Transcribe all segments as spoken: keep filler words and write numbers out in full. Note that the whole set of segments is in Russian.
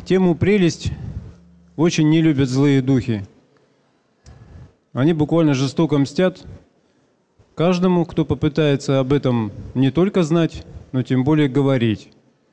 Тему прелесть очень не любят злые духи. Они буквально жестоко мстят каждому, кто попытается об этом не только знать, но тем более говорить.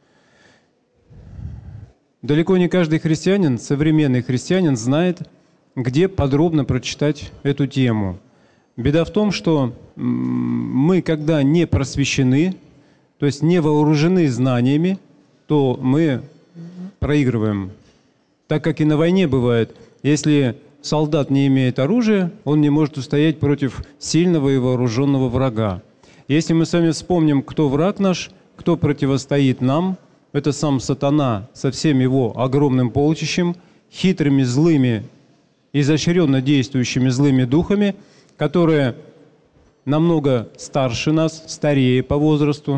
Далеко не каждый христианин, современный христианин, знает, где подробно прочитать эту тему. Беда в том, что мы, когда не просвещены, то есть не вооружены знаниями, то мы проигрываем. Так как и на войне бывает, если солдат не имеет оружия, он не может устоять против сильного и вооруженного врага. Если мы с вами вспомним, кто враг наш, кто противостоит нам, это сам сатана со всем его огромным полчищем, хитрыми, злыми, изощренно действующими злыми духами, которые намного старше нас, старее по возрасту.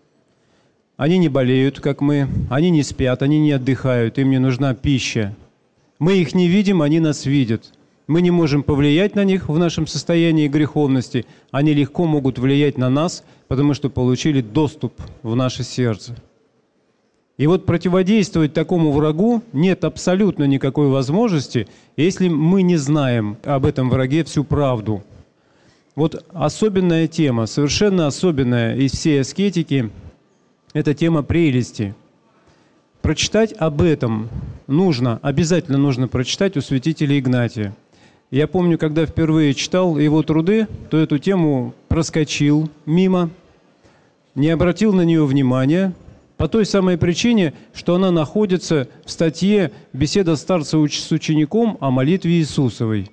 Они не болеют, как мы, они не спят, они не отдыхают, им не нужна пища. Мы их не видим, они нас видят. Мы не можем повлиять на них в нашем состоянии греховности. Они легко могут влиять на нас, потому что получили доступ в наше сердце. И вот противодействовать такому врагу нет абсолютно никакой возможности, если мы не знаем об этом враге всю правду. Вот особенная тема, совершенно особенная из всей аскетики – это тема прелести. Прочитать об этом нужно, обязательно нужно прочитать у святителя Игнатия. Я помню, когда впервые читал его труды, то эту тему проскочил мимо, не обратил на нее внимания, по той самой причине, что она находится в статье «Беседа старца с учеником о молитве Иисусовой».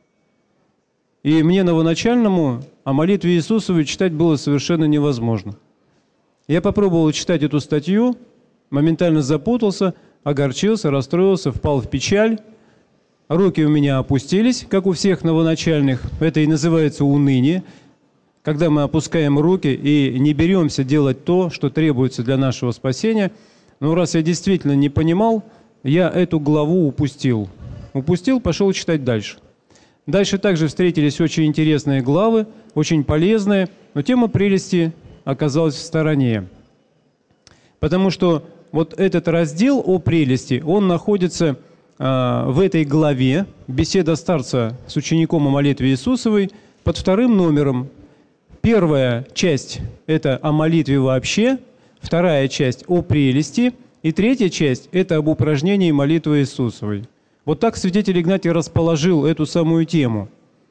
И мне, новоначальному, о молитве Иисусовой читать было совершенно невозможно. Я попробовал читать эту статью, моментально запутался, огорчился, расстроился, впал в печаль. Руки у меня опустились, как у всех новоначальных. Это и называется уныние, когда мы опускаем руки и не беремся делать то, что требуется для нашего спасения. Но раз я действительно не понимал, я эту главу упустил. Упустил, пошел читать дальше. Дальше также встретились очень интересные главы, очень полезные, но тема прелести оказалась в стороне. Потому что вот этот раздел о прелести, он находится э, в этой главе «Беседа старца с учеником о молитве Иисусовой» под вторым номером. Первая часть – это о молитве вообще, вторая часть – о прелести, и третья часть – это об упражнении молитвы Иисусовой. Вот так святитель Игнатий расположил эту самую тему.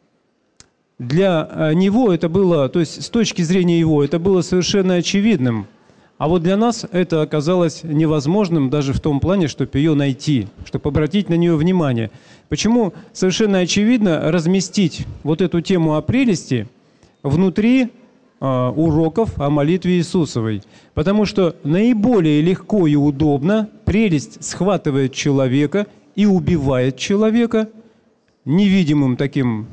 Для него это было, то есть с точки зрения его, это было совершенно очевидным. А вот для нас это оказалось невозможным даже в том плане, чтобы ее найти, чтобы обратить на нее внимание. Почему совершенно очевидно разместить вот эту тему о прелести внутри э, уроков о молитве Иисусовой? Потому что наиболее легко и удобно прелесть схватывает человека и убивает человека невидимым таким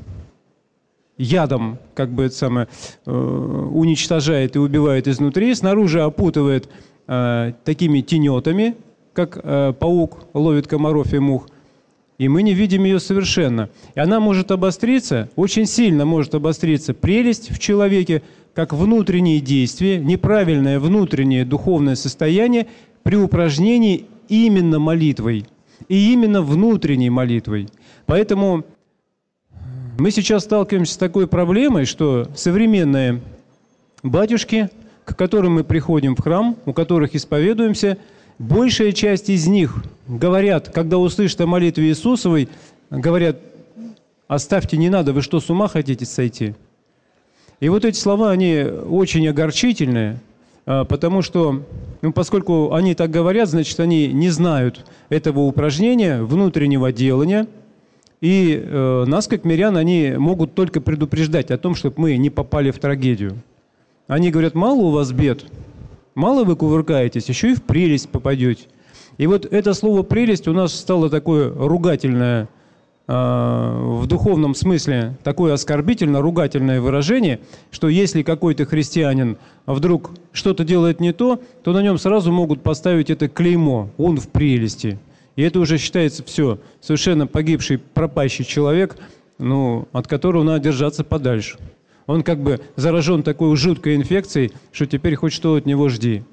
ядом, как бы это самое, э, уничтожает и убивает изнутри, снаружи опутывает э, такими тенетами, как э, паук ловит комаров и мух, и мы не видим ее совершенно. И она может обостриться, очень сильно может обостриться прелесть в человеке, как внутреннее действие, неправильное внутреннее духовное состояние при упражнении именно молитвой, и именно внутренней молитвой. Поэтому мы сейчас сталкиваемся с такой проблемой, что современные батюшки, к которым мы приходим в храм, у которых исповедуемся, большая часть из них говорят, когда услышат о молитве Иисусовой, говорят: «Оставьте, не надо, вы что, с ума хотите сойти?» И вот эти слова, они очень огорчительные, потому что, ну, поскольку они так говорят, значит, они не знают этого упражнения, внутреннего делания. И э, нас, как мирян, они могут только предупреждать о том, чтобы мы не попали в трагедию. Они говорят: мало у вас бед, мало вы кувыркаетесь, еще и в прелесть попадете. И вот это слово «прелесть» у нас стало такое ругательное, э, в духовном смысле, такое оскорбительно-ругательное выражение, что если какой-то христианин вдруг что-то делает не то, то на нем сразу могут поставить это клеймо: он в прелести. И это уже считается все, совершенно погибший, пропащий человек, ну, от которого надо держаться подальше. Он как бы заражен такой жуткой инфекцией, что теперь хоть что от него жди.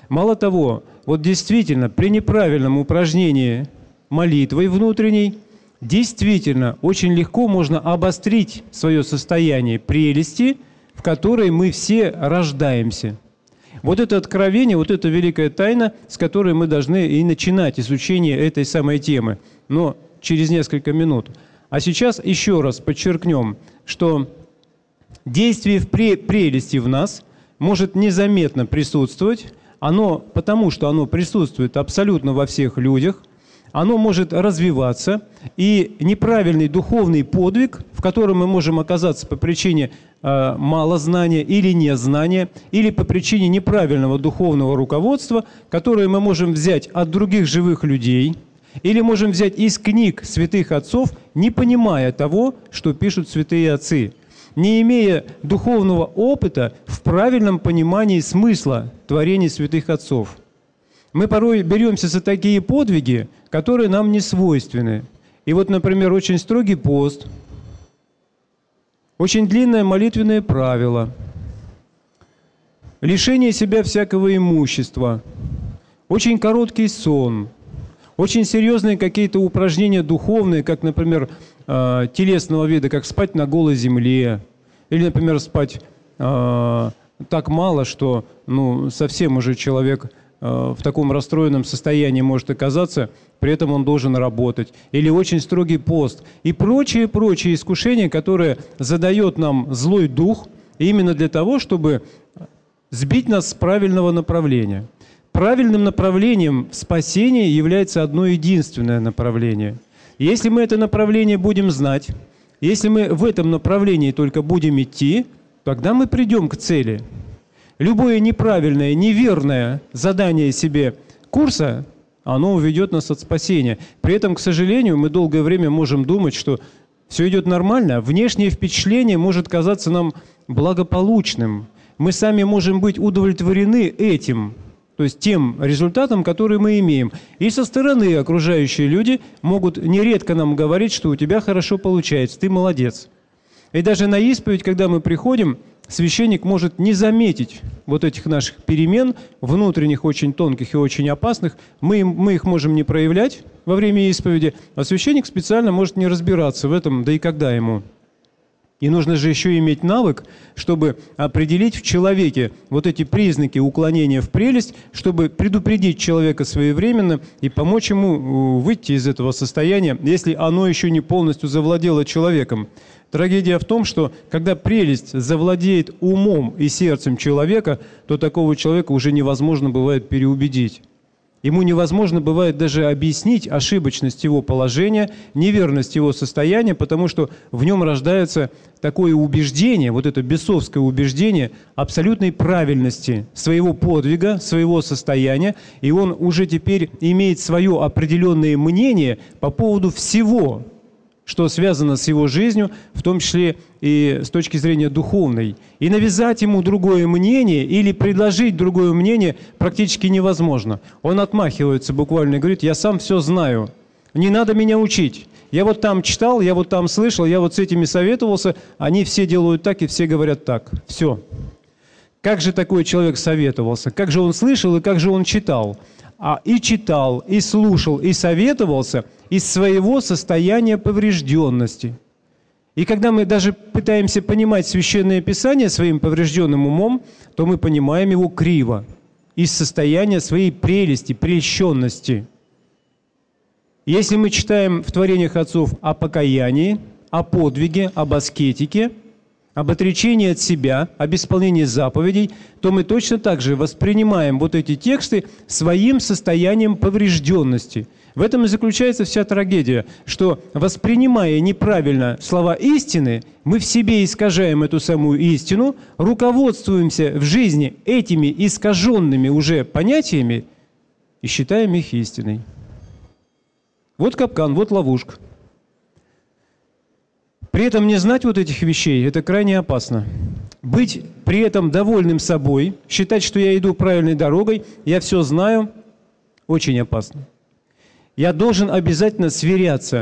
Мало того, вот действительно, при неправильном упражнении молитвой внутренней, действительно, очень легко можно обострить свое состояние прелести, в которой мы все рождаемся. Вот это откровение, вот эта великая тайна, с которой мы должны и начинать изучение этой самой темы, но через несколько минут. А сейчас еще раз подчеркнем, что действие в прелести в нас может незаметно присутствовать, оно, потому что оно присутствует абсолютно во всех людях, оно может развиваться, и неправильный духовный подвиг, в котором мы можем оказаться по причине э, малознания или незнания, или по причине неправильного духовного руководства, которое мы можем взять от других живых людей, или можем взять из книг святых отцов, не понимая того, что пишут святые отцы, не имея духовного опыта в правильном понимании смысла творений святых отцов. Мы порой беремся за такие подвиги, которые нам не свойственны. И вот, например, очень строгий пост, очень длинное молитвенное правило, лишение себя всякого имущества, очень короткий сон, очень серьезные какие-то упражнения духовные, как, например, э, телесного вида, как спать на голой земле, или, например, спать э, так мало, что ну, совсем уже человек э, в таком расстроенном состоянии может оказаться, при этом он должен работать, или очень строгий пост, и прочие-прочие искушения, которые задает нам злой дух именно для того, чтобы сбить нас с правильного направления. Правильным направлением в спасении является одно единственное направление. Если мы это направление будем знать, если мы в этом направлении только будем идти, тогда мы придем к цели. Любое неправильное, неверное задание себе курса, оно уведет нас от спасения. При этом, к сожалению, мы долгое время можем думать, что все идет нормально, внешнее впечатление может казаться нам благополучным. Мы сами можем быть удовлетворены этим, то есть тем результатом, который мы имеем. И со стороны окружающие люди могут нередко нам говорить, что у тебя хорошо получается, ты молодец. И даже на исповедь, когда мы приходим, священник может не заметить вот этих наших перемен, внутренних, очень тонких и очень опасных. Мы, мы их можем не проявлять во время исповеди, а священник специально может не разбираться в этом, да и когда ему. И нужно же еще иметь навык, чтобы определить в человеке вот эти признаки уклонения в прелесть, чтобы предупредить человека своевременно и помочь ему выйти из этого состояния, если оно еще не полностью завладело человеком. Трагедия в том, что когда прелесть завладеет умом и сердцем человека, то такого человека уже невозможно бывает переубедить. Ему невозможно бывает даже объяснить ошибочность его положения, неверность его состояния, потому что в нем рождается такое убеждение, вот это бесовское убеждение абсолютной правильности своего подвига, своего состояния, и он уже теперь имеет свое определенное мнение по поводу всего, что связано с его жизнью, в том числе и с точки зрения духовной. И навязать ему другое мнение или предложить другое мнение практически невозможно. Он отмахивается буквально и говорит: я сам все знаю, не надо меня учить. Я вот там читал, я вот там слышал, я вот с этими советовался, они все делают так и все говорят так. Все. Как же такой человек советовался? Как же он слышал и как же он читал? А и читал, и слушал, и советовался из своего состояния поврежденности. И когда мы даже пытаемся понимать Священное Писание своим поврежденным умом, то мы понимаем его криво, из состояния своей прелести, прельщенности. Если мы читаем в творениях отцов о покаянии, о подвиге, об аскетике, об отречении от себя, об исполнении заповедей, то мы точно так же воспринимаем вот эти тексты своим состоянием поврежденности. В этом и заключается вся трагедия, что, воспринимая неправильно слова истины, мы в себе искажаем эту самую истину, руководствуемся в жизни этими искаженными уже понятиями и считаем их истиной. Вот капкан, вот ловушка. При этом не знать вот этих вещей – это крайне опасно. Быть при этом довольным собой, считать, что я иду правильной дорогой, я все знаю – очень опасно. Я должен обязательно сверяться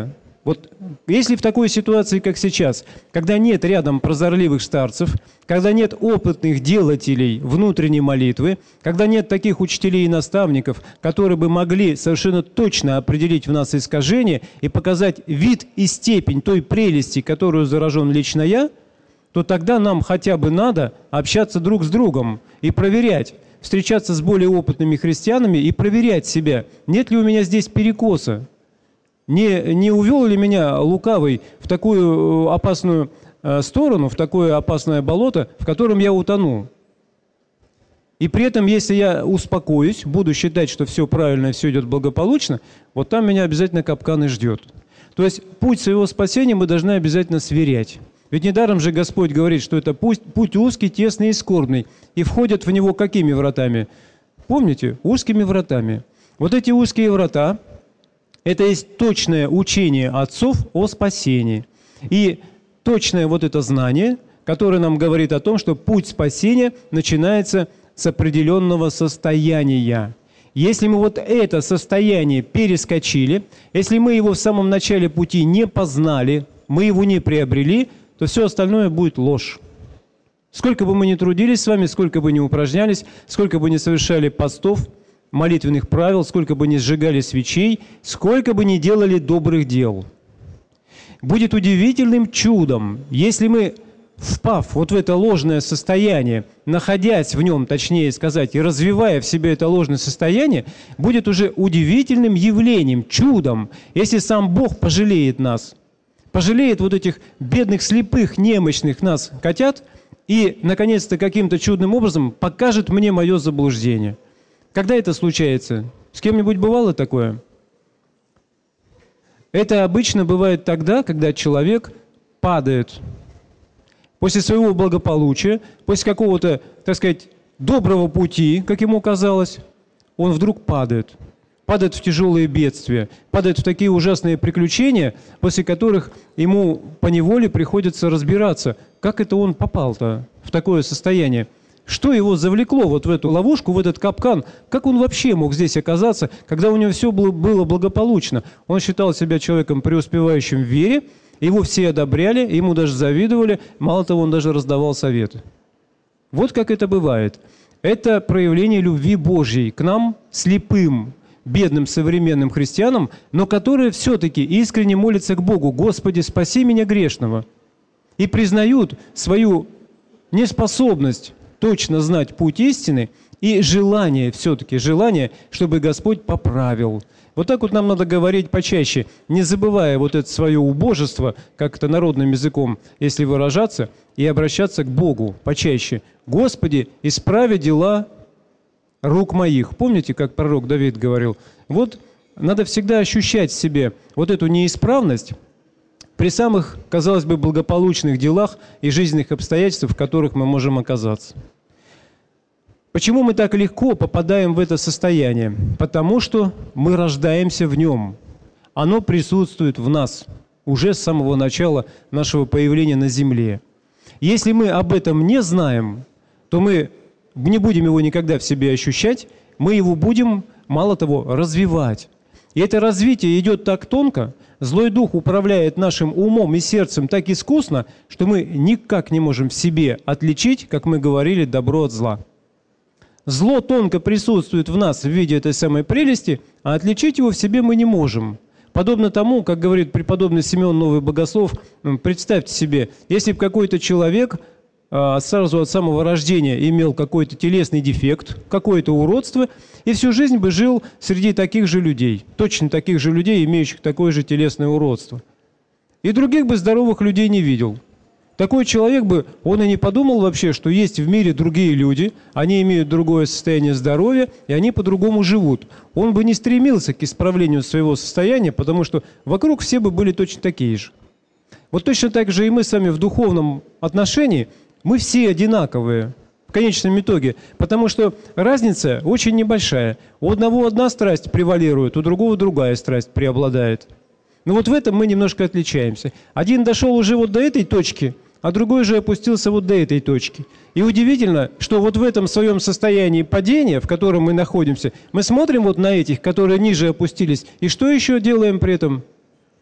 Вот если в такой ситуации, как сейчас, когда нет рядом прозорливых старцев, когда нет опытных делателей внутренней молитвы, когда нет таких учителей и наставников, которые бы могли совершенно точно определить в нас искажение и показать вид и степень той прелести, которую заражен лично я, то тогда нам хотя бы надо общаться друг с другом и проверять, встречаться с более опытными христианами и проверять себя, нет ли у меня здесь перекоса. Не, не увел ли меня лукавый в такую опасную э, сторону, в такое опасное болото, в котором я утону? И при этом, если я успокоюсь, буду считать, что все правильно, все идет благополучно, вот там меня обязательно капкан и ждет. То есть путь своего спасения мы должны обязательно сверять. Ведь недаром же Господь говорит, что это путь, путь узкий, тесный и скорбный. И входят в него какими вратами? Помните? Узкими вратами. Вот эти узкие врата – это есть точное учение отцов о спасении. И точное вот это знание, которое нам говорит о том, что путь спасения начинается с определенного состояния. Если мы вот это состояние перескочили, если мы его в самом начале пути не познали, мы его не приобрели, то все остальное будет ложь. Сколько бы мы ни трудились с вами, сколько бы ни упражнялись, сколько бы ни совершали постов, молитвенных правил, сколько бы ни сжигали свечей, сколько бы ни делали добрых дел. Будет удивительным чудом, если мы, впав вот в это ложное состояние, находясь в нем, точнее сказать, и развивая в себе это ложное состояние, будет уже удивительным явлением, чудом, если сам Бог пожалеет нас, пожалеет вот этих бедных, слепых, немощных нас котят и, наконец-то, каким-то чудным образом покажет мне мое заблуждение. Когда это случается? С кем-нибудь бывало такое? Это обычно бывает тогда, когда человек падает. После своего благополучия, после какого-то, так сказать, доброго пути, как ему казалось, он вдруг падает. Падает в тяжелые бедствия, падает в такие ужасные приключения, после которых ему поневоле приходится разбираться, как это он попал-то в такое состояние. Что его завлекло вот в эту ловушку, в этот капкан? Как он вообще мог здесь оказаться, когда у него все было, было благополучно? Он считал себя человеком, преуспевающим в вере, его все одобряли, ему даже завидовали, мало того, он даже раздавал советы. Вот как это бывает. Это проявление любви Божьей к нам, слепым, бедным современным христианам, но которые все-таки искренне молятся к Богу: «Господи, спаси меня грешного», и признают свою неспособность точно знать путь истины и желание, все-таки желание, чтобы Господь поправил. Вот так вот нам надо говорить почаще, не забывая вот это свое убожество, как это народным языком, если выражаться, и обращаться к Богу почаще. «Господи, исправи дела рук моих». Помните, как пророк Давид говорил? Вот надо всегда ощущать в себе вот эту неисправность при самых, казалось бы, благополучных делах и жизненных обстоятельствах, в которых мы можем оказаться. Почему мы так легко попадаем в это состояние? Потому что мы рождаемся в нем. Оно присутствует в нас уже с самого начала нашего появления на земле. Если мы об этом не знаем, то мы не будем его никогда в себе ощущать, мы его будем, мало того, развивать. И это развитие идет так тонко, злой дух управляет нашим умом и сердцем так искусно, что мы никак не можем в себе отличить, как мы говорили, добро от зла. Зло тонко присутствует в нас в виде этой самой прелести, а отличить его в себе мы не можем. Подобно тому, как говорит преподобный Симеон Новый Богослов, представьте себе, если бы какой-то человек сразу от самого рождения имел какой-то телесный дефект, какое-то уродство, и всю жизнь бы жил среди таких же людей, точно таких же людей, имеющих такое же телесное уродство. И других бы здоровых людей не видел. Такой человек бы, он и не подумал вообще, что есть в мире другие люди, они имеют другое состояние здоровья, и они по-другому живут. Он бы не стремился к исправлению своего состояния, потому что вокруг все бы были точно такие же. Вот точно так же и мы сами в духовном отношении, мы все одинаковые в конечном итоге, потому что разница очень небольшая. У одного одна страсть превалирует, у другого другая страсть преобладает. Но вот в этом мы немножко отличаемся. Один дошел уже вот до этой точки, а другой же опустился вот до этой точки. И удивительно, что вот в этом своем состоянии падения, в котором мы находимся, мы смотрим вот на этих, которые ниже опустились, и что еще делаем при этом?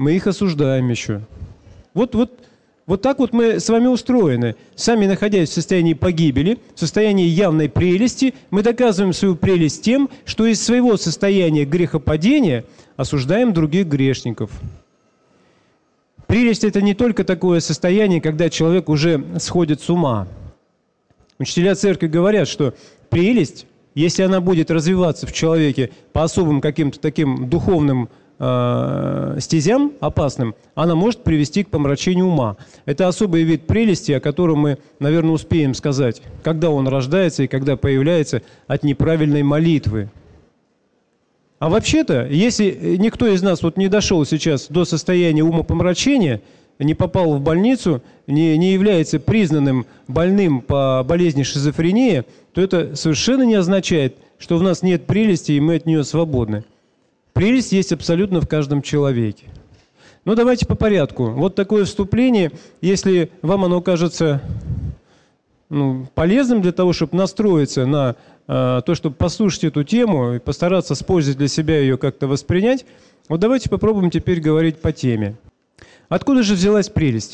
мы их осуждаем еще. Вот, вот, вот так вот мы с вами устроены. Сами находясь в состоянии погибели, в состоянии явной прелести, мы доказываем свою прелесть тем, что из своего состояния грехопадения осуждаем других грешников. Прелесть – это не только такое состояние, когда человек уже сходит с ума. Учителя церкви говорят, что прелесть, если она будет развиваться в человеке по особым каким-то таким духовным э, стезям опасным, она может привести к помрачению ума. Это особый вид прелести, о котором мы, наверное, успеем сказать, когда он рождается и когда появляется от неправильной молитвы. А вообще-то, если никто из нас вот не дошел сейчас до состояния умопомрачения, не попал в больницу, не, не является признанным больным по болезни шизофрении, то это совершенно не означает, что в нас нет прелести и мы от нее свободны. Прелесть есть абсолютно в каждом человеке. Но давайте по порядку. Вот такое вступление, если вам оно кажется ну, полезным для того, чтобы настроиться на э, то, чтобы послушать эту тему и постараться с пользой для себя ее как-то воспринять, вот давайте попробуем теперь говорить по теме. Откуда же взялась прелесть?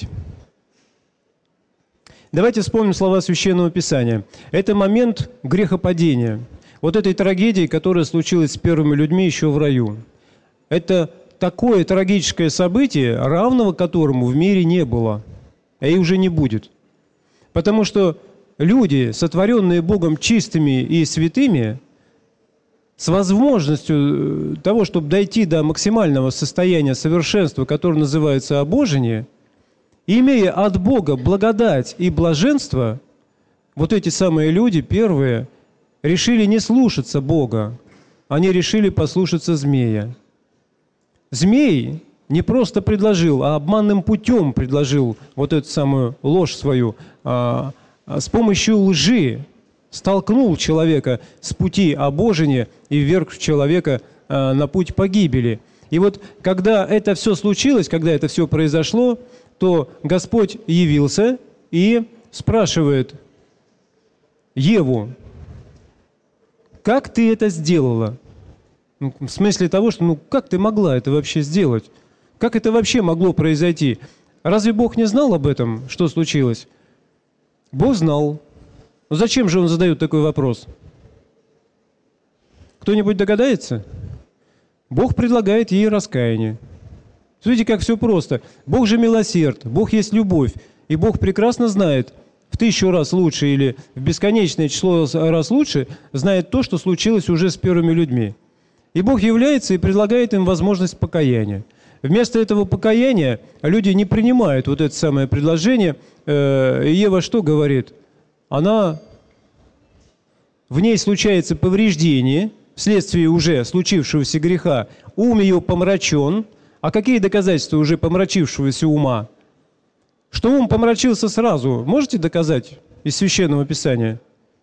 Давайте вспомним слова Священного Писания. Это момент грехопадения. Вот этой трагедии, которая случилась с первыми людьми еще в раю. Это такое трагическое событие, равного которому в мире не было, и уже не будет. Потому что люди, сотворенные Богом чистыми и святыми, с возможностью того, чтобы дойти до максимального состояния совершенства, которое называется обожение, имея от Бога благодать и блаженство, вот эти самые люди, первые, решили не слушаться Бога, они решили послушаться змея. Змей не просто предложил, а обманным путем предложил вот эту самую ложь свою, а, а с помощью лжи столкнул человека с пути обожения и вверг человека а, на путь погибели. И вот когда это все случилось, когда это все произошло, то Господь явился и спрашивает Еву: как ты это сделала? Ну, в смысле того, что ну как ты могла это вообще сделать? Как это вообще могло произойти? Разве Бог не знал об этом, что случилось? Бог знал. Но зачем же Он задает такой вопрос? Кто-нибудь догадается? Бог предлагает ей раскаяние. Смотрите, как все просто. Бог же милосерд, Бог есть любовь. И Бог прекрасно знает, в тысячу раз лучше или в бесконечное число раз лучше, знает то, что случилось уже с первыми людьми. И Бог является и предлагает им возможность покаяния. Вместо этого покаяния люди не принимают вот это самое предложение. И Ева что говорит? Она, в ней случается повреждение вследствие уже случившегося греха. Ум ее помрачен. А какие доказательства уже помрачившегося ума? Что ум помрачился сразу, можете доказать из Священного Писания?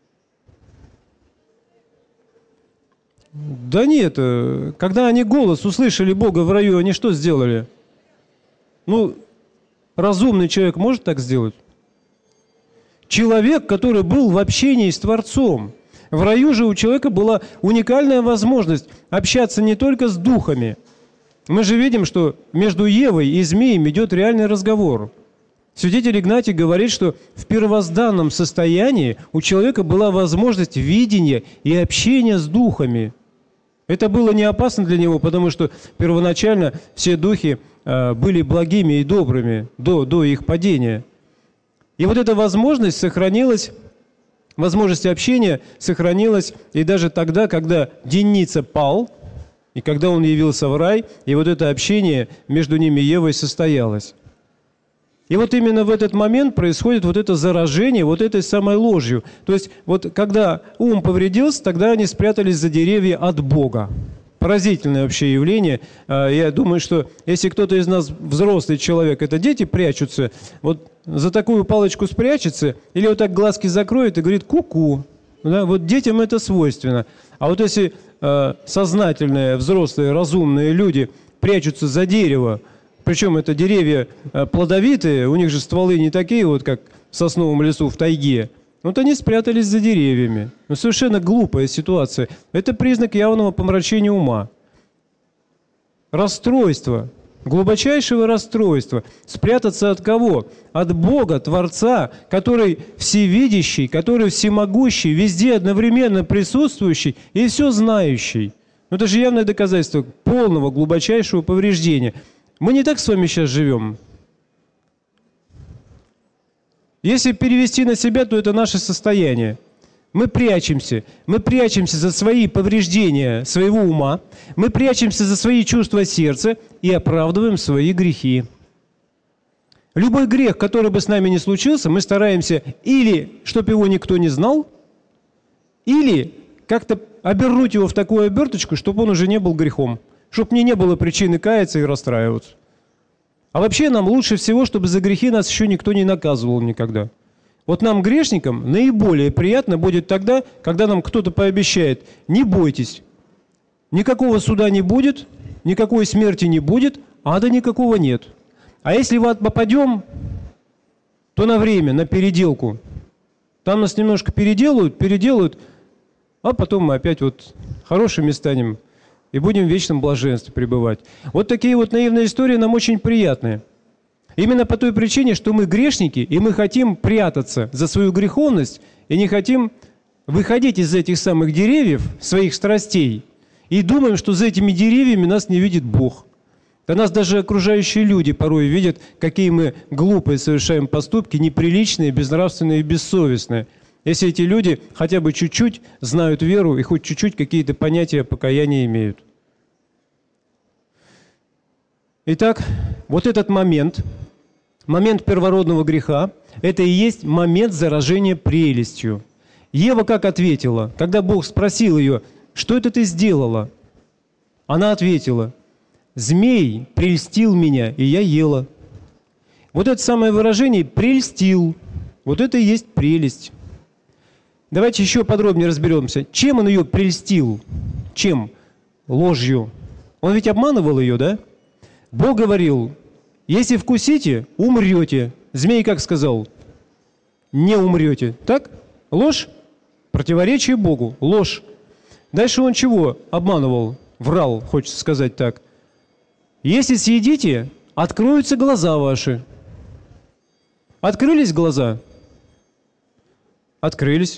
Да нет, когда они голос услышали Бога в раю, они что сделали? Ну, разумный человек может так сделать? Человек, который был в общении с Творцом. В раю же у человека была уникальная возможность общаться не только с духами. Мы же видим, что между Евой и змеем идет реальный разговор. Святитель Игнатий говорит, что в первозданном состоянии у человека была возможность видения и общения с духами. Это было не опасно для него, потому что первоначально все духи э, были благими и добрыми до, до их падения. И вот эта возможность сохранилась, возможность общения сохранилась и даже тогда, когда Деница пал, и когда он явился в рай, и вот это общение между ними и Евой состоялось. И вот именно в этот момент происходит вот это заражение вот этой самой ложью. То есть вот когда ум повредился, тогда они спрятались за деревья от Бога. Поразительное вообще явление. Я думаю, что если кто-то из нас взрослый человек, это дети прячутся, вот за такую палочку спрячется, или вот так глазки закроет и говорит «ку-ку». Да? Вот детям это свойственно. А вот если э, сознательные, взрослые, разумные люди прячутся за дерево, причем это деревья э, плодовитые, у них же стволы не такие, вот как в сосновом лесу в тайге, вот они спрятались за деревьями. Ну, совершенно глупая ситуация. Это признак явного помрачения ума. Расстройство. глубочайшего расстройства. Спрятаться от кого? От Бога, Творца, который всевидящий, который всемогущий, везде одновременно присутствующий и все знающий. Но это же явное доказательство полного, глубочайшего повреждения. Мы не так с вами сейчас живем. Если перевести на себя, то это наше состояние. Мы прячемся. Мы прячемся за свои повреждения своего ума, мы прячемся за свои чувства сердца и оправдываем свои грехи. Любой грех, который бы с нами ни случился, мы стараемся или, чтобы его никто не знал, или как-то обернуть его в такую оберточку, чтобы он уже не был грехом, чтобы мне не было причины каяться и расстраиваться. А вообще нам лучше всего, чтобы за грехи нас еще никто не наказывал никогда. Вот нам, грешникам, наиболее приятно будет тогда, когда нам кто-то пообещает: не бойтесь, никакого суда не будет, никакой смерти не будет, ада никакого нет. А если в ад попадем, то на время, на переделку. Там нас немножко переделают, переделают, а потом мы опять вот хорошими станем и будем в вечном блаженстве пребывать. Вот такие вот наивные истории нам очень приятные. Именно по той причине, что мы грешники, и мы хотим прятаться за свою греховность, и не хотим выходить из этих самых деревьев, своих страстей, и думаем, что за этими деревьями нас не видит Бог. Да нас даже окружающие люди порой видят, какие мы глупые совершаем поступки, неприличные, безнравственные и бессовестные. Если эти люди хотя бы чуть-чуть знают веру и хоть чуть-чуть какие-то понятия покаяния имеют. Итак, вот этот момент, момент первородного греха, это и есть момент заражения прелестью. Ева как ответила, когда Бог спросил ее: что это ты сделала? Она ответила: змей прельстил меня, и я ела. Вот это самое выражение «прельстил», вот это и есть прелесть. Давайте еще подробнее разберемся. Чем он ее прельстил? Чем? Ложью. Он ведь обманывал ее, да? Бог говорил: если вкусите, умрете. Змей как сказал? Не умрете. Так? Ложь? Противоречие Богу. Ложь. Дальше он чего обманывал? Врал, хочется сказать так. Если съедите, откроются глаза ваши. Открылись глаза? Открылись.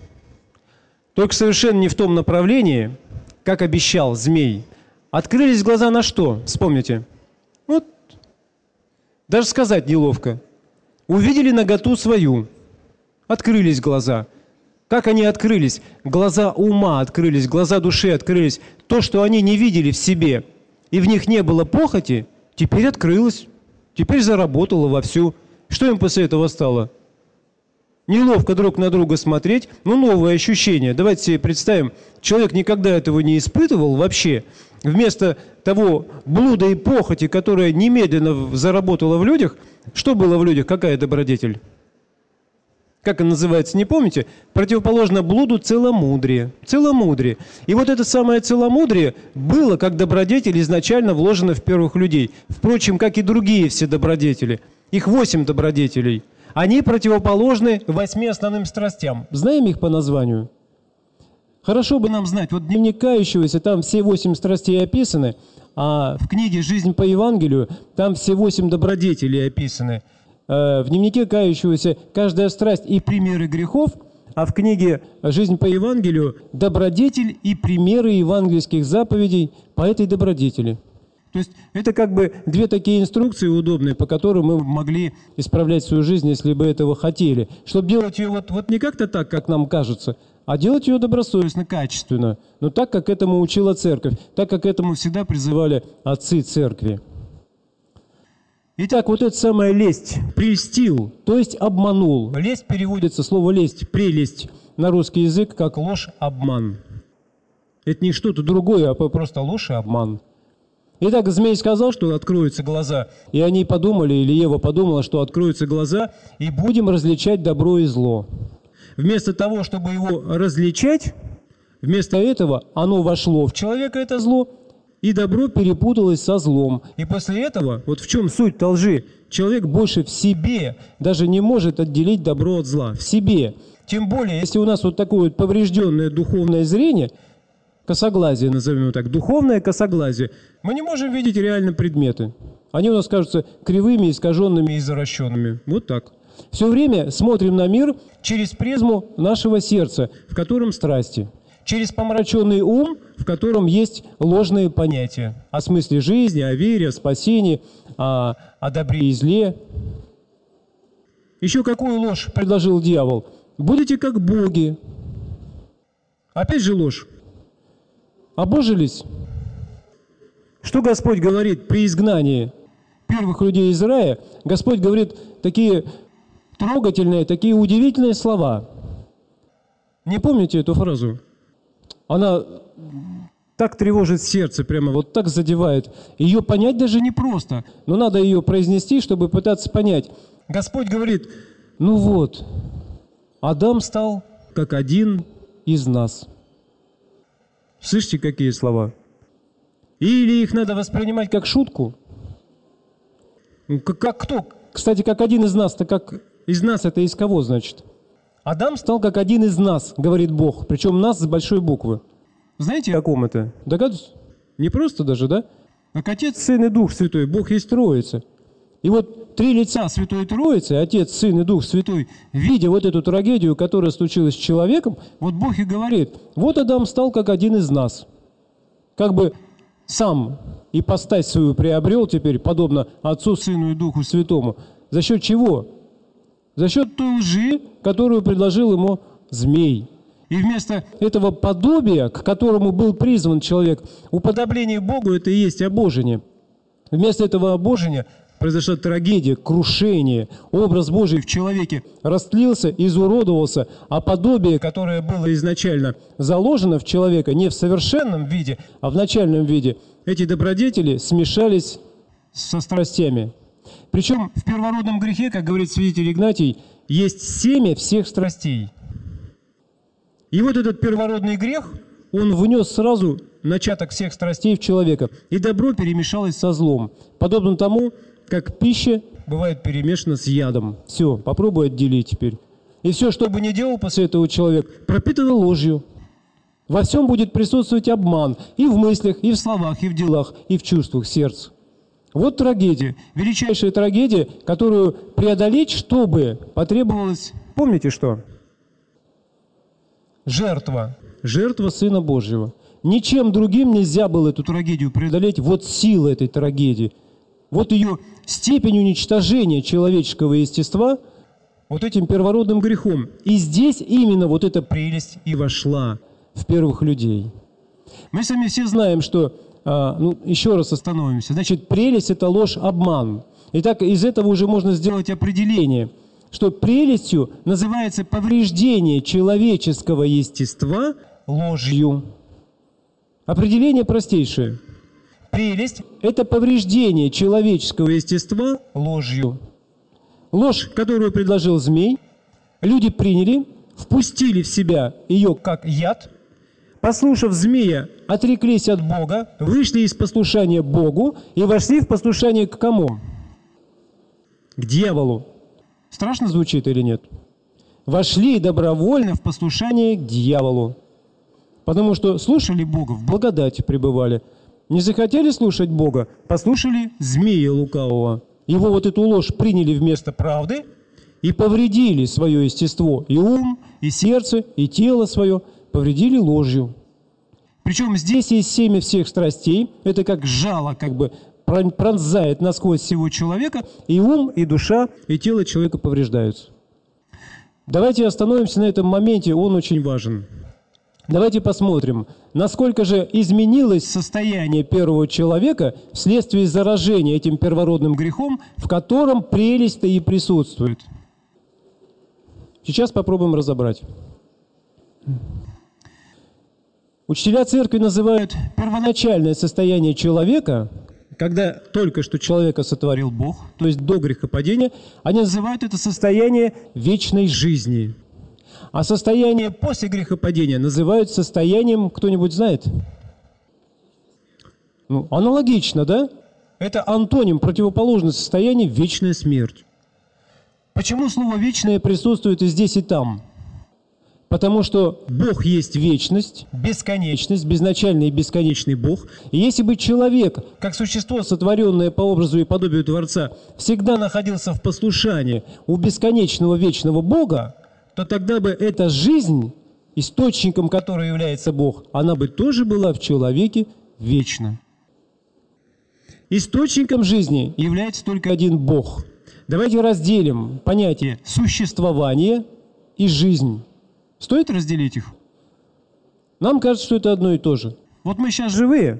Только совершенно не в том направлении, как обещал змей. Открылись глаза на что? Вспомните. Вот. Даже сказать неловко. Увидели наготу свою. Открылись глаза. Как они открылись? Глаза ума открылись, глаза души открылись. То, что они не видели в себе, и в них не было похоти, теперь открылось. Теперь заработало вовсю. Что им после этого стало? Неловко друг на друга смотреть, но новые ощущения. Давайте себе представим, человек никогда этого не испытывал вообще. Вместо того блуда и похоти, которая немедленно заработала в людях, что было в людях? Какая добродетель? Как она называется, не помните? Противоположно блуду целомудрие. Целомудрие. И вот это самое целомудрие было, как добродетель, изначально вложено в первых людей. Впрочем, как и другие все добродетели. Их восемь добродетелей. Они противоположны восьми основным страстям. Знаем их по названию? Хорошо бы нам знать. Вот дневник кающегося, там все восемь страстей описаны, а в книге «Жизнь по Евангелию» там все восемь добродетелей описаны. В дневнике кающегося каждая страсть и примеры грехов, а в книге «Жизнь по Евангелию» добродетель и примеры евангельских заповедей по этой добродетели. То есть это как бы две такие инструкции удобные, по которым мы могли исправлять свою жизнь, если бы этого хотели. Чтобы делать ее вот, вот не как-то так, как нам кажется, а делать ее добросовестно, качественно, но так, как этому учила церковь, так, как этому всегда призывали отцы церкви. Итак, вот эта самая лесть, прельстил, то есть обманул. Лесть переводится, слово лесть, прелесть на русский язык, как ложь, обман. Это не что-то другое, а просто ложь и обман. Итак, змей сказал, что откроются глаза, и они подумали, или Ева подумала, что откроются глаза, и будем различать добро и зло. Вместо того, чтобы его различать, вместо этого оно вошло в человека, это зло, и добро перепуталось со злом. И после этого, вот в чем суть лжи, человек больше в себе даже не может отделить добро от зла. В себе. Тем более, если у нас вот такое вот поврежденное духовное зрение, косоглазие, назовем его так, духовное косоглазие. Мы не можем видеть реально предметы. Они у нас кажутся кривыми, искаженными и извращенными. Вот так. Все время смотрим на мир через призму нашего сердца, в котором страсти. Через помраченный ум, в котором есть ложные понятия о смысле жизни, о вере, о спасении, о, о добре и зле. Еще какую ложь предложил дьявол? Будете как боги. Опять же ложь. Обожились. Что Господь говорит при изгнании первых людей из рая? Господь говорит такие трогательные, такие удивительные слова. Не помните эту фразу? Она так тревожит сердце, прямо вот так задевает. Ее понять даже непросто, но надо ее произнести, чтобы пытаться понять. Господь говорит, ну вот, Адам стал как один из нас. Слышите, какие слова? Или их надо воспринимать как шутку? Как, как кто? Кстати, как один из нас-то, как из нас это из кого, значит? Адам стал как один из нас, говорит Бог, причем нас с большой буквы. Знаете, о ком это? Догадываетесь? Не просто даже, да? Как Отец, Сын и Дух Святой, Бог есть Троица. И вот три лица Святой Троицы, Отец, Сын и Дух Святой, видя вот эту трагедию, которая случилась с человеком, вот Бог и говорит, вот Адам стал как один из нас. Как бы сам ипостась свою приобрел теперь, подобно Отцу, Сыну и Духу Святому. За счет чего? За счет той лжи, которую предложил ему змей. И вместо этого подобия, к которому был призван человек, уподобление Богу – это и есть обожение. Вместо этого обожения произошла трагедия, крушение. Образ Божий в человеке растлился, изуродовался, а подобие, которое было изначально заложено в человека не в совершенном виде, а в начальном виде, эти добродетели смешались со страстями. Причем в первородном грехе, как говорит святитель Игнатий, есть семя всех страстей. И вот этот первородный грех, он внес сразу начаток всех страстей в человека, и добро перемешалось со злом, подобно тому, как пища бывает перемешана с ядом. Все, попробуй отделить теперь. И все, что бы ни делал после этого человек, пропитано ложью. Во всем будет присутствовать обман и в мыслях, и в словах, и в делах, и в чувствах сердца. Вот трагедия, величайшая трагедия, которую преодолеть, чтобы потребовалось... Помните что? Жертва. Жертва Сына Божьего. Ничем другим нельзя было эту трагедию преодолеть. Вот сила этой трагедии. Вот ее степень уничтожения человеческого естества вот этим первородным грехом. И здесь именно вот эта прелесть и вошла в первых людей. Мы сами все знаем, что... А, ну, еще раз остановимся. Значит, прелесть – это ложь, обман. Итак, из этого уже можно сделать определение, что прелестью называется повреждение человеческого естества ложью. Определение простейшее. Прелесть – это повреждение человеческого естества ложью. Ложь, которую предложил змей, люди приняли, впустили в себя ее как яд, послушав змея, отреклись от Бога, вышли из послушания Богу и вошли в послушание к кому? К дьяволу. Страшно звучит или нет? Вошли добровольно в послушание к дьяволу. Потому что слушали Бога, в благодати пребывали. Не захотели слушать Бога, послушали змея лукавого. Его вот эту ложь приняли вместо правды и повредили свое естество, и ум, и сердце, и тело свое, повредили ложью. Причем здесь есть семя всех страстей, это как жало, как бы пронзает насквозь всего человека, и ум, и душа, и тело человека повреждаются. Давайте остановимся на этом моменте, он очень важен. Давайте посмотрим, насколько же изменилось состояние первого человека вследствие заражения этим первородным грехом, в котором прелесть-то и присутствует. Сейчас попробуем разобрать. Учителя церкви называют первоначальное состояние человека, когда только что человека сотворил Бог, то есть до грехопадения, они называют это состояние вечной жизни. А состояние после грехопадения называют состоянием, кто-нибудь знает? Ну, аналогично, да? Это антоним, противоположное состояние, вечная смерть. Почему слово «вечное» присутствует и здесь, и там? Потому что Бог есть вечность, бесконечность, безначальный и бесконечный Бог. И если бы человек, как существо, сотворенное по образу и подобию Творца, всегда находился в послушании у бесконечного вечного Бога, то тогда бы эта жизнь, источником которой является Бог, она бы тоже была в человеке вечна. Источником жизни является только один Бог. Давайте разделим понятие существование и жизнь. Стоит разделить их? Нам кажется, что это одно и то же. Вот мы сейчас живые.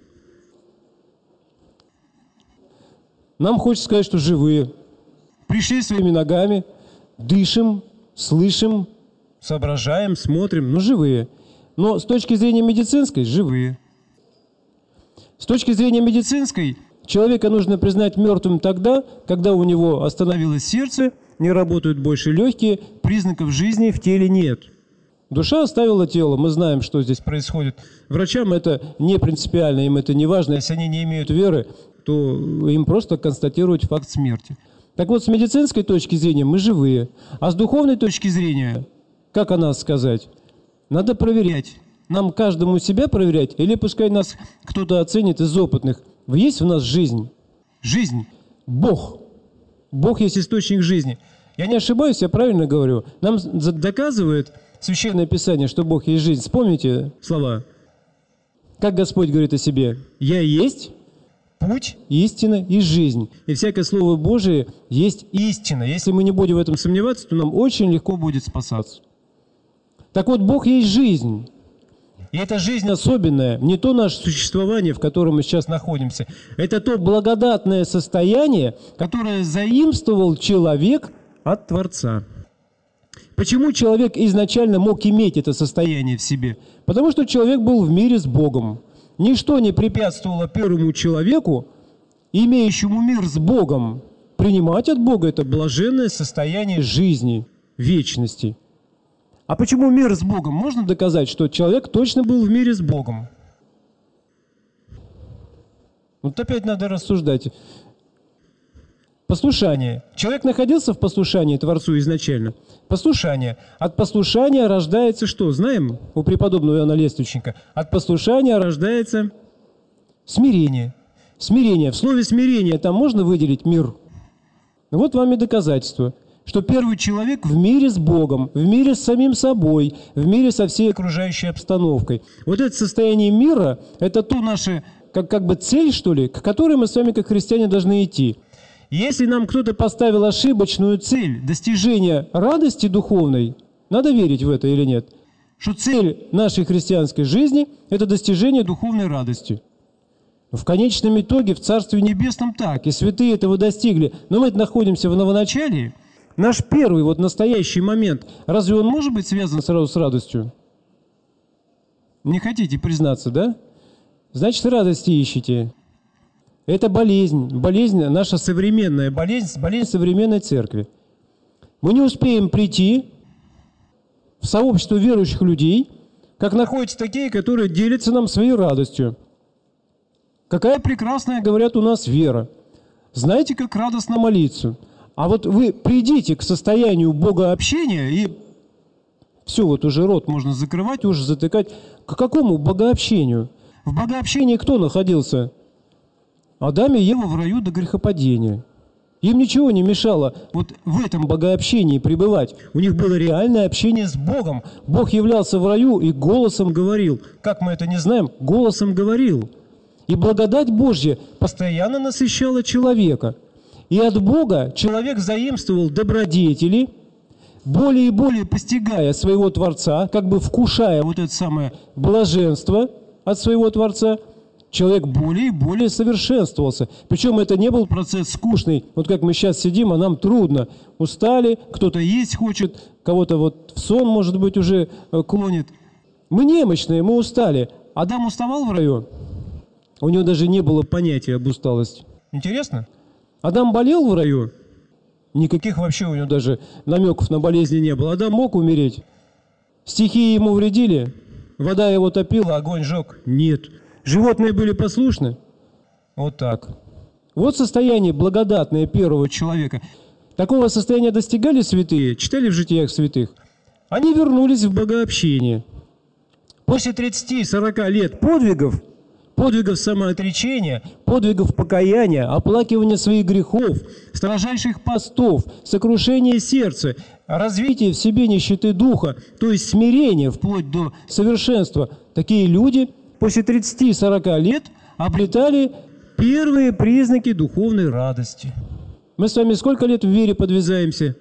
Нам хочется сказать, что живые. Пришли своими ногами, дышим, слышим, соображаем, смотрим, ну живые. Но с точки зрения медицинской – живые. С точки зрения медицинской, человека нужно признать мертвым тогда, когда у него остановилось сердце, не работают больше легкие, признаков жизни в теле нет. Душа оставила тело, мы знаем, что здесь происходит. Врачам это не принципиально, им это не важно. Если они не имеют веры, то им просто констатировать факт смерти. Так вот, с медицинской точки зрения мы живые, а с духовной точки зрения, как о нас сказать, надо проверять. Нам каждому себя проверять, или пускай нас кто-то оценит из опытных. Есть в нас жизнь? Жизнь. Бог. Бог есть источник жизни. Я не ошибаюсь, я правильно говорю. Нам доказывает Священное Писание, что Бог есть жизнь. Вспомните слова. Как Господь говорит о себе? «Я есть путь, истина и жизнь». И всякое Слово Божие есть истина. Если мы не будем в этом сомневаться, то нам очень легко будет спасаться. Так вот, Бог есть жизнь. И эта жизнь особенная, не то наше существование, в котором мы сейчас находимся. Это то благодатное состояние, которое заимствовал человек от Творца. Почему человек изначально мог иметь это состояние в себе? Потому что человек был в мире с Богом. Ничто не препятствовало первому человеку, имеющему мир с Богом, принимать от Бога это блаженное состояние жизни, вечности. А почему мир с Богом? Можно доказать, что человек точно был в мире с Богом? Вот опять надо рассуждать. Послушание. Человек находился в послушании Творцу изначально. Послушание. От послушания рождается что? Знаем у преподобного Иоанна Лествичника? От послушания рождается смирение. Смирение. В слове смирение там можно выделить мир? Вот вам и доказательство, что первый человек в мире с Богом, в мире с самим собой, в мире со всей окружающей обстановкой. Вот это состояние мира, это то наше, как, как бы цель, что ли, к которой мы с вами, как христиане, должны идти. Если нам кто-то поставил ошибочную цель достижения радости духовной, надо верить в это или нет, что цель нашей христианской жизни – это достижение духовной радости. В конечном итоге в Царстве Небесном так, и святые этого достигли. Но мы находимся в новоначалии. Наш первый, вот настоящий момент, разве он может быть связан сразу с радостью? Не хотите признаться, да? Значит, радости ищете. Это болезнь, болезнь наша современная, болезнь, болезнь современной церкви. Мы не успеем прийти в сообщество верующих людей, как находятся такие, которые делятся нам своей радостью. Какая прекрасная, говорят, у нас вера. Знаете, как радостно молиться. А вот вы придите к состоянию богообщения, и все, вот уже рот можно закрывать, уже затыкать. К какому богообщению? В богообщении кто находился? Адам и Ева в раю до грехопадения. Им ничего не мешало вот в этом богообщении пребывать. У них было реальное общение с Богом. Бог являлся в раю и голосом говорил. Как мы это не знаем? Голосом говорил. И благодать Божья постоянно насыщала человека. И от Бога человек заимствовал добродетели, более и более постигая своего Творца, как бы вкушая вот это самое блаженство от своего Творца, человек более и более совершенствовался. Причем это не был процесс скучный. Вот как мы сейчас сидим, а нам трудно. Устали, кто-то есть хочет, кого-то вот в сон, может быть, уже клонит. Мы немощные, мы устали. Адам уставал в раю? У него даже не было понятия об усталости. Интересно? Адам болел в раю? Никаких вообще у него даже намеков на болезни не было. Адам мог умереть? Стихии ему вредили? Вода его топила, огонь жег? Нет. Животные были послушны? Вот так. Вот состояние благодатное первого человека. Такого состояния достигали святые? Читали в житиях святых? они вернулись в богообщение. После тридцати-сорока лет подвигов, подвигов самоотречения, подвигов покаяния, оплакивания своих грехов, строжайших постов, сокрушения сердца, развития в себе нищеты духа, то есть смирения вплоть до совершенства, такие люди после тридцати-сорока лет обретали первые признаки духовной радости. Мы с вами сколько лет в вере подвязаемся?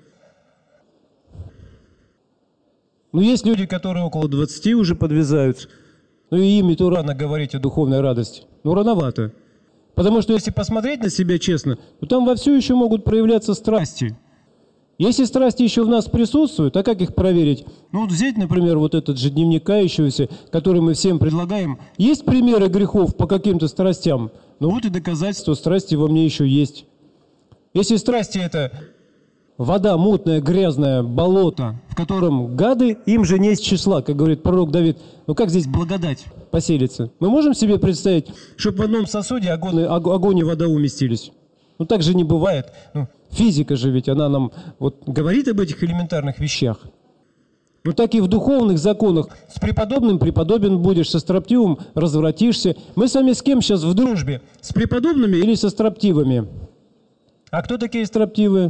Ну, есть люди, которые около двадцати уже подвязаются. Ну, и им то рано говорить о духовной радости. Ну, рановато. Потому что если посмотреть на себя честно, то там вовсю еще могут проявляться страсти. Если страсти еще в нас присутствуют, а как их проверить? Ну, вот взять, например, вот этот же дневник кающегося, который мы всем предлагаем. Есть примеры грехов по каким-то страстям? Ну, вот и доказательство, страсти во мне еще есть. Если страсти – это вода мутная, грязная, болото, в котором гады, им же не из числа, как говорит пророк Давид. Ну как здесь благодать поселится? Мы можем себе представить, чтобы в одном сосуде огонь, огонь и вода уместились? Ну так же не бывает. Ну, физика же ведь, она нам вот говорит об этих элементарных вещах. Ну так и в духовных законах. С преподобным преподобен будешь, со строптивым развратишься. Мы с вами с кем сейчас в дружбе? С преподобными или со строптивыми? А кто такие строптивые?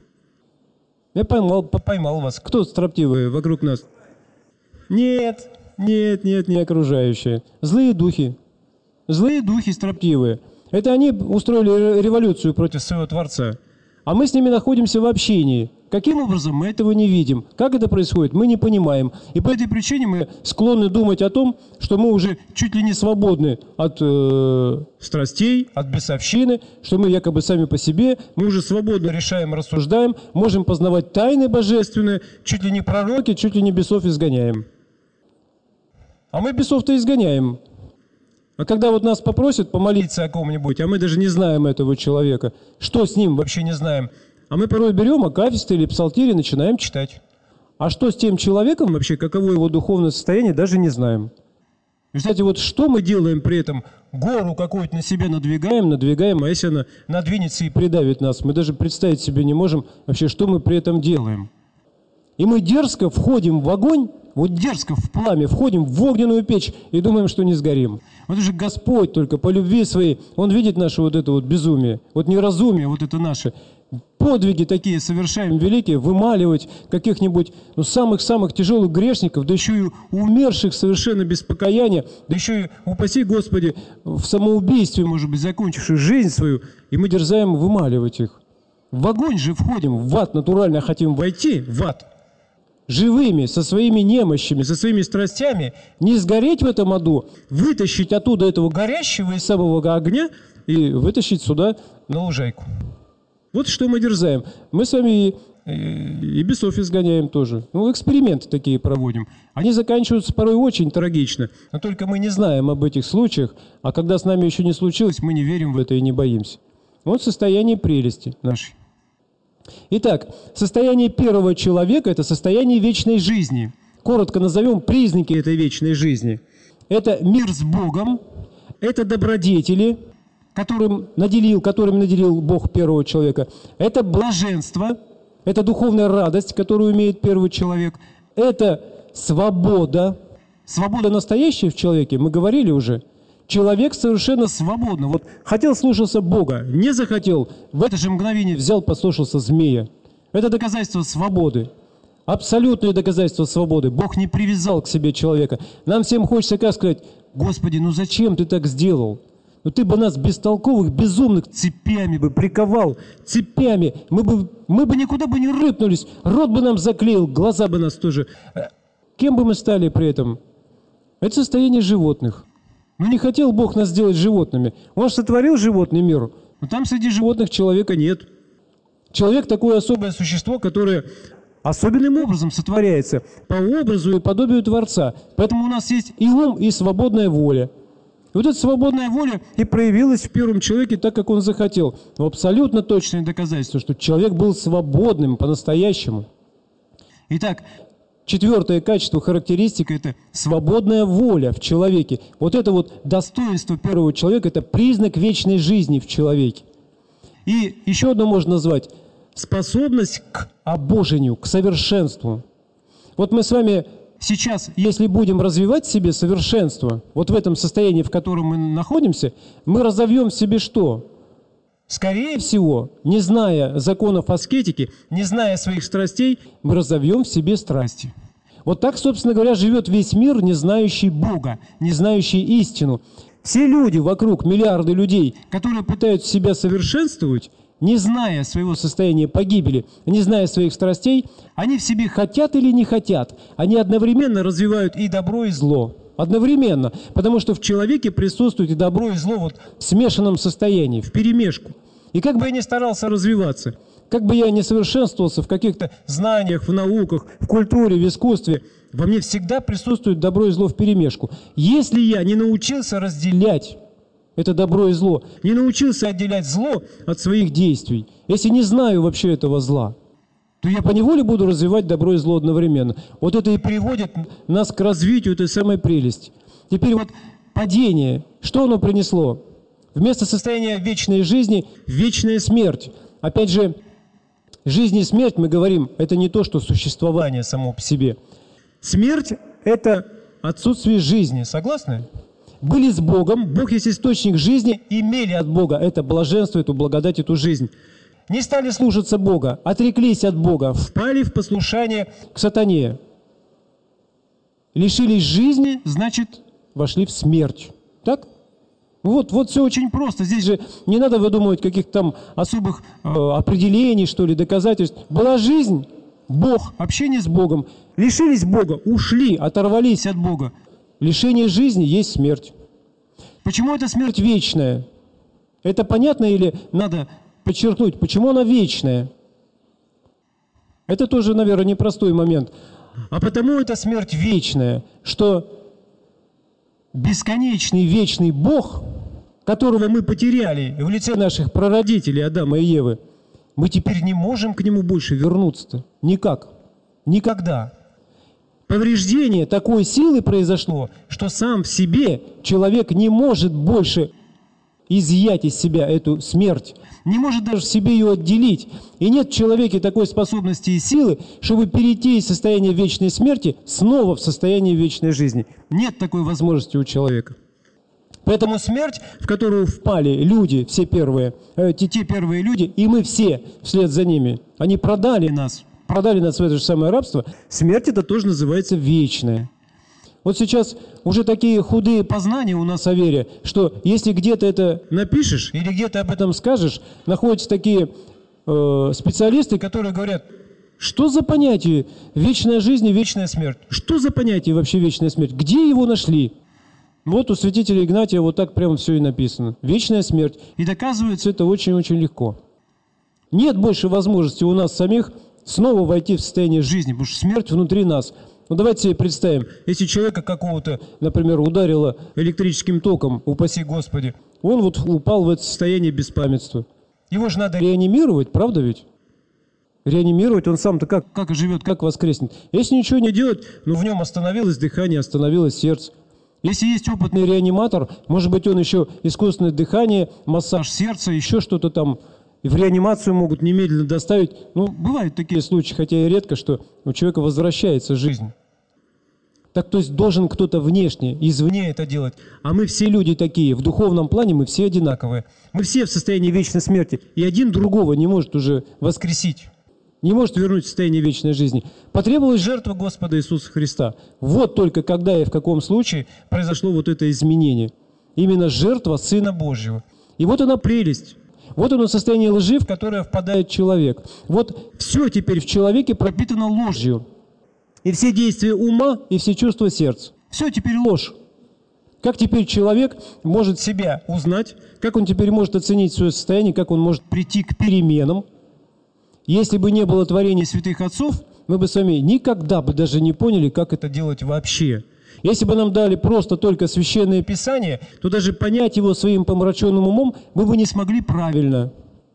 Я поймал, поймал вас. Кто строптивые вокруг нас? Нет, нет, нет, не окружающие. Злые духи. Злые духи строптивые. Это они устроили революцию против своего Творца. А мы с ними находимся в общении. Каким образом, мы этого не видим. Как это происходит, мы не понимаем. И по этой причине мы склонны думать о том, что мы уже чуть ли не свободны от э, страстей, от бесовщины, что мы якобы сами по себе, мы уже свободно решаем, рассуждаем, можем познавать тайны божественные, чуть ли не пророки, чуть ли не бесов изгоняем. А мы бесов-то изгоняем. А когда вот нас попросят помолиться о ком-нибудь, а мы даже не знаем этого человека, что с ним вообще не знаем, а мы порой берем акафисты или псалтири и начинаем читать. А что с тем человеком вообще, каково его духовное состояние, даже не знаем. И, кстати, вот что мы делаем при этом? Гору какую-то на себя надвигаем, надвигаем, а если она надвинется и придавит нас, мы даже представить себе не можем вообще, что мы при этом делаем. И мы дерзко входим в огонь, вот дерзко в пламя, входим в огненную печь и думаем, что не сгорим. Вот это же Господь только по любви своей, Он видит наше вот это вот безумие, вот неразумие, вот это наше. Подвиги такие совершаем великие, вымаливать каких-нибудь ну, самых-самых тяжелых грешников, да еще и умерших совершенно без покаяния, да еще и, упаси Господи, в самоубийстве, может быть, закончивших жизнь свою, и мы дерзаем вымаливать их. В огонь же входим, в ад натурально хотим войти, в ад. Живыми, со своими немощами, со своими страстями, не сгореть в этом аду, вытащить оттуда этого горящего из самого огня и вытащить сюда на лужайку. Вот что мы дерзаем. Мы с вами и, и, и бесов изгоняем тоже. Ну, эксперименты такие проводим. Они заканчиваются порой очень трагично. Но только мы не знаем об этих случаях, а когда с нами еще не случилось, мы не верим в это и не боимся. Вот состояние прелести нашей. Итак, состояние первого человека – это состояние вечной жизни. Коротко назовем признаки этой вечной жизни. Это мир с Богом, это добродетели, которым наделил, которыми наделил Бог первого человека. Это блаженство, это духовная радость, которую имеет первый человек. Это свобода. Свобода настоящая в человеке, мы говорили уже. Человек совершенно свободно. Вот хотел, слушался Бога, не захотел, в это же мгновение взял, послушался змея. Это доказательство свободы. Абсолютное доказательство свободы. Бог не привязал к себе человека. Нам всем хочется как сказать: Господи, ну зачем ты так сделал? Ну ты бы нас бестолковых, безумных цепями бы приковал, цепями. Мы бы, мы бы никуда бы не рыпнулись, рот бы нам заклеил, глаза бы нас тоже. Кем бы мы стали при этом? Это состояние животных. Ну не хотел Бог нас сделать животными. Он же сотворил животный мир, но там среди животных человека нет. Человек такое особое существо, которое особенным образом сотворяется по образу и подобию Творца. Поэтому у нас есть и ум, и свободная воля. И вот эта свободная воля и проявилась в первом человеке так, как он захотел. Но абсолютно точное доказательство, что человек был свободным по-настоящему. Итак, четвертое качество, характеристика – это свободная воля в человеке. Вот это вот достоинство первого человека – это признак вечной жизни в человеке. И еще одно можно назвать – способность к обожению, к совершенству. Вот мы с вами сейчас, если будем развивать в себе совершенство, вот в этом состоянии, в котором мы находимся, мы разовьем в себе что? Скорее всего, не зная законов аскетики, не зная своих страстей, мы разовьем в себе страсти. Вот так, собственно говоря, живет весь мир, не знающий Бога, не знающий истину. Все люди вокруг, миллиарды людей, которые пытаются себя совершенствовать, не зная своего состояния погибели, не зная своих страстей, они в себе хотят или не хотят, они одновременно развивают и добро, и зло. Одновременно, потому что в человеке присутствует и добро, и зло вот в смешанном состоянии, вперемешку. И как бы я ни старался развиваться, как бы я ни совершенствовался в каких-то знаниях, в науках, в культуре, в искусстве, во мне всегда присутствует добро и зло вперемешку. Если я не научился разделять это добро и зло, не научился отделять зло от своих действий, если не знаю вообще этого зла, то я поневоле буду развивать добро и зло одновременно. Вот это и приводит нас к развитию этой самой прелести. Теперь вот падение, что оно принесло? Вместо состояния вечной жизни – вечная смерть. Опять же, жизнь и смерть, мы говорим, это не то, что существование само по себе. Смерть – это отсутствие жизни. Согласны? Были с Богом, Бог есть источник жизни, имели от Бога это блаженство, эту благодать, эту жизнь. Не стали слушаться Бога, отреклись от Бога, впали в послушание к сатане. Лишились жизни, значит, вошли в смерть. Так? Вот, вот все очень просто. Здесь же не надо выдумывать каких-то там особых э, определений, что ли, доказательств. Была жизнь, Бог, общение с Богом. Лишились Бога, ушли, оторвались от Бога. Лишение жизни есть смерть. Почему эта смерть вечная? Это понятно или надо подчеркнуть, почему она вечная? Это тоже, наверное, непростой момент. А потому эта смерть вечная, что бесконечный вечный Бог, которого мы потеряли в лице наших прародителей Адама и Евы, мы теперь не можем к нему больше вернуться. Никак. Никогда. Повреждение такой силы произошло, что сам в себе человек не может больше изъять из себя эту смерть, не может даже в себе ее отделить. И нет в человеке такой способности и силы, чтобы перейти из состояния вечной смерти снова в состояние вечной жизни. Нет такой возможности у человека. Поэтому смерть, в которую впали люди, все первые, э, те, те первые люди, и мы все вслед за ними, они продали нас, продали нас в это же самое рабство, смерть это тоже называется вечная. Вот сейчас уже такие худые познания у нас о вере, что если где-то это напишешь или где-то об этом скажешь, находятся такие э, специалисты, которые говорят, что за понятие вечная жизнь и вечная смерть? Что за понятие вообще вечная смерть? Где его нашли? Вот у святителя Игнатия вот так прямо все и написано. Вечная смерть. И доказывается это очень-очень легко. Нет больше возможности у нас самих снова войти в состояние жизни, потому что смерть внутри нас. Ну давайте себе представим, если человека какого-то, например, ударило электрическим током, упаси Господи, он вот упал в это состояние беспамятства. Его же надо реанимировать, правда ведь? Реанимировать он сам-то как, как живет, как воскреснет. Если ничего не делать, ну в нем остановилось дыхание, остановилось сердце. Если есть опытный реаниматор, может быть, он еще искусственное дыхание, массаж сердца, еще что-то там, и в реанимацию могут немедленно доставить. Ну, бывают такие случаи, хотя и редко, что у человека возвращается жизнь. Так, то есть должен кто-то внешне, извне это делать. А мы все люди такие, в духовном плане мы все одинаковые. Мы все в состоянии вечной смерти, и один другого не может уже воскресить. Не может вернуть в состояние вечной жизни. Потребовалась жертва Господа Иисуса Христа. Вот только когда и в каком случае произошло вот это изменение. Именно жертва Сына Божьего. И вот она прелесть. Вот оно состояние лжи, в которое впадает человек. Вот все теперь в человеке пропитано ложью. И все действия ума, и все чувства сердца. Все теперь ложь. Как теперь человек может себя узнать, как он теперь может оценить свое состояние, как он может прийти к переменам. Если бы не было творения святых отцов, мы бы с вами никогда бы даже не поняли, как это делать вообще. Если бы нам дали просто только Священное Писание, то даже понять его своим помраченным умом мы бы не смогли правильно.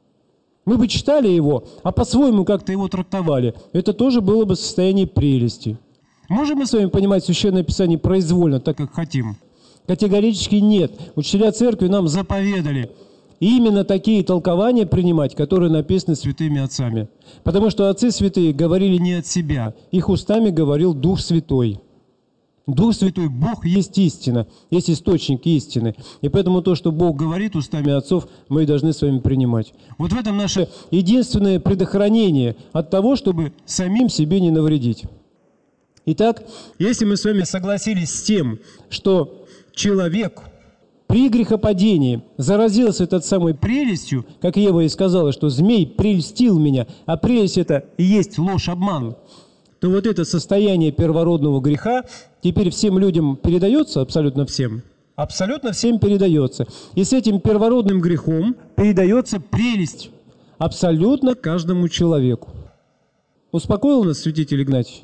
Мы бы читали его, а по-своему как-то его трактовали. Это тоже было бы состояние прелести. Можем мы с вами понимать Священное Писание произвольно, так как хотим? Категорически нет. Учителя церкви нам заповедали И именно такие толкования принимать, которые написаны святыми отцами. Потому что отцы святые говорили не от себя, их устами говорил Дух Святой. Дух Святой, Бог есть истина, есть источник истины. И поэтому то, что Бог говорит устами отцов, мы должны с вами принимать. Вот в этом наше единственное предохранение от того, чтобы самим себе не навредить. Итак, если мы с вами согласились с тем, что человек при грехопадении заразился этот самой прелестью, как Ева и сказала, что змей прельстил меня, а прелесть это и есть ложь, обман, то вот это состояние первородного греха теперь всем людям передается, абсолютно всем, абсолютно всем передается. И с этим первородным грехом передается прелесть абсолютно каждому человеку. Успокоил нас святитель Игнатий?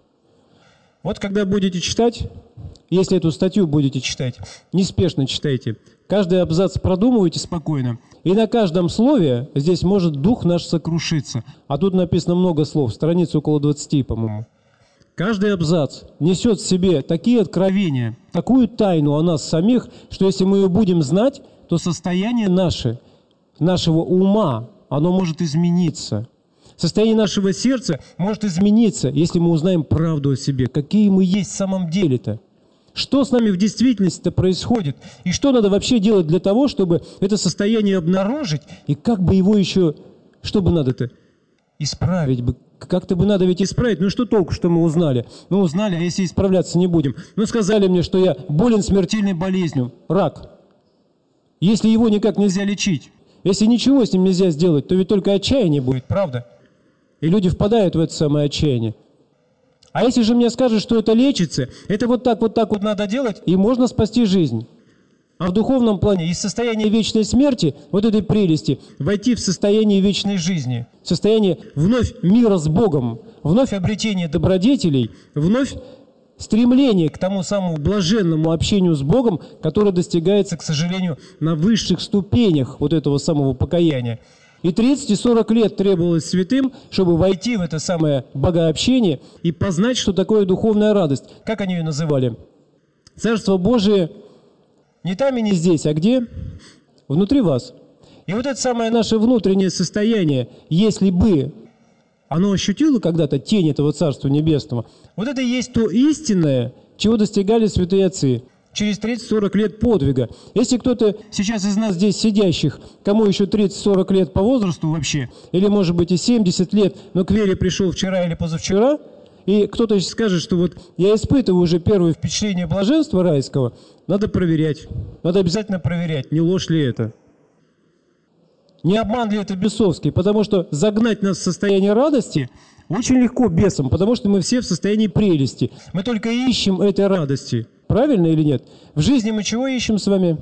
Вот когда будете читать, если эту статью будете читать, неспешно читайте, каждый абзац продумывайте спокойно, и на каждом слове здесь может дух наш сокрушиться. А тут написано много слов, страниц около двадцати, по-моему. Каждый абзац несет в себе такие откровения, такую тайну о нас самих, что если мы ее будем знать, то состояние наше, нашего ума, оно может измениться. Состояние нашего сердца может измениться, если мы узнаем правду о себе, какие мы есть в самом деле-то. Что с нами в действительности-то происходит? И что надо вообще делать для того, чтобы это состояние обнаружить? И как бы его еще, что бы надо-то? Исправить бы. Как-то бы надо ведь исправить. Ну что толку, что мы узнали? Мы узнали, а если исправляться не будем? Ну сказали мне, что я болен смертельной болезнью. Рак. Если его никак нельзя лечить, если ничего с ним нельзя сделать, то ведь только отчаяние будет, правда? И люди впадают в это самое отчаяние. А если же мне скажут, что это лечится, это вот так, вот так вот надо делать, и можно спасти жизнь. А в духовном плане из состояния вечной смерти, вот этой прелести, войти в состояние вечной жизни, в состояние вновь мира с Богом, вновь обретение добродетелей, вновь стремление к тому самому блаженному общению с Богом, которое достигается, к сожалению, на высших ступенях вот этого самого покаяния. И тридцать и сорок лет требовалось святым, чтобы войти в это самое богообщение и познать, что такое духовная радость. Как они ее называли? Царство Божие не там и не здесь, а где? Внутри вас. И вот это самое наше внутреннее состояние, если бы оно ощутило когда-то тень этого Царства Небесного, вот это и есть то истинное, чего достигали святые отцы. Через тридцать-сорок лет подвига. Если кто-то сейчас из нас здесь сидящих, кому еще тридцать-сорок лет по возрасту вообще, или может быть и семьдесят лет, но к вере пришел вчера или позавчера, и кто-то скажет, что вот я испытываю уже первое впечатление блаженства райского, надо проверять. Надо обязательно проверять, не ложь ли это. Не обман ли это бесовский, потому что загнать нас в состояние радости очень легко бесом, потому что мы все в состоянии прелести. Мы только ищем этой радости. Правильно или нет? В жизни мы чего ищем с вами?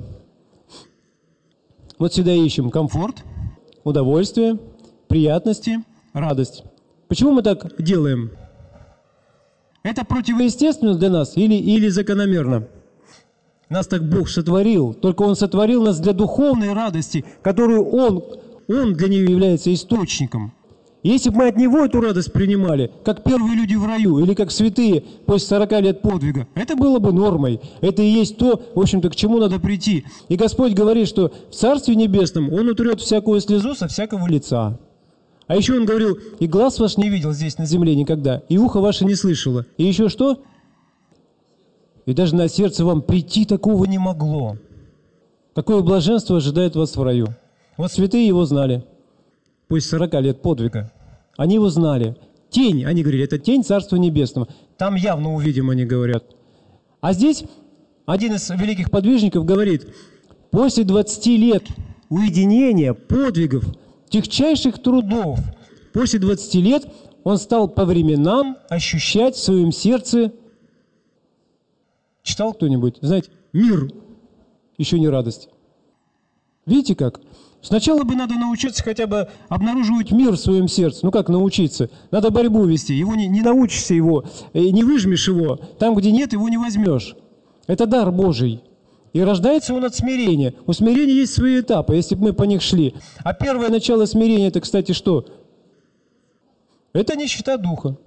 Вот всегда ищем комфорт, удовольствие, приятности, радость. Почему мы так делаем? Это противоестественно для нас или, или закономерно? Нас так Бог сотворил, только Он сотворил нас для духовной радости, которую Он, Он для нее является источником. Если бы мы от Него эту радость принимали, как первые люди в раю, или как святые после сорока лет подвига, это было бы нормой. Это и есть то, в общем-то, к чему надо прийти. И Господь говорит, что в Царстве Небесном Он утрет всякую слезу со всякого лица. А еще Он говорил, и глаз ваш не видел здесь на земле никогда, и ухо ваше не слышало. И еще что? И даже на сердце вам прийти такого не могло. Какое блаженство ожидает вас в раю. Вот святые Его знали. После сорока лет подвига. Они его знали. Тень, они говорили, это тень Царства Небесного. Там явно увидим, они говорят. А здесь один из великих подвижников говорит, после двадцати лет уединения, подвигов, тягчайших трудов, после двадцати лет он стал по временам ощущать в своем сердце, читал кто-нибудь, знаете, мир, еще не радость. Видите как? Сначала бы надо научиться хотя бы обнаруживать мир в своем сердце. Ну как научиться? Надо борьбу вести. Его не, не научишься его, не выжмешь его. Там, где нет, его не возьмешь. Это дар Божий. И рождается он от смирения. У смирения есть свои этапы, если бы мы по них шли. А первое начало смирения, это, кстати, что? Это нищета духа.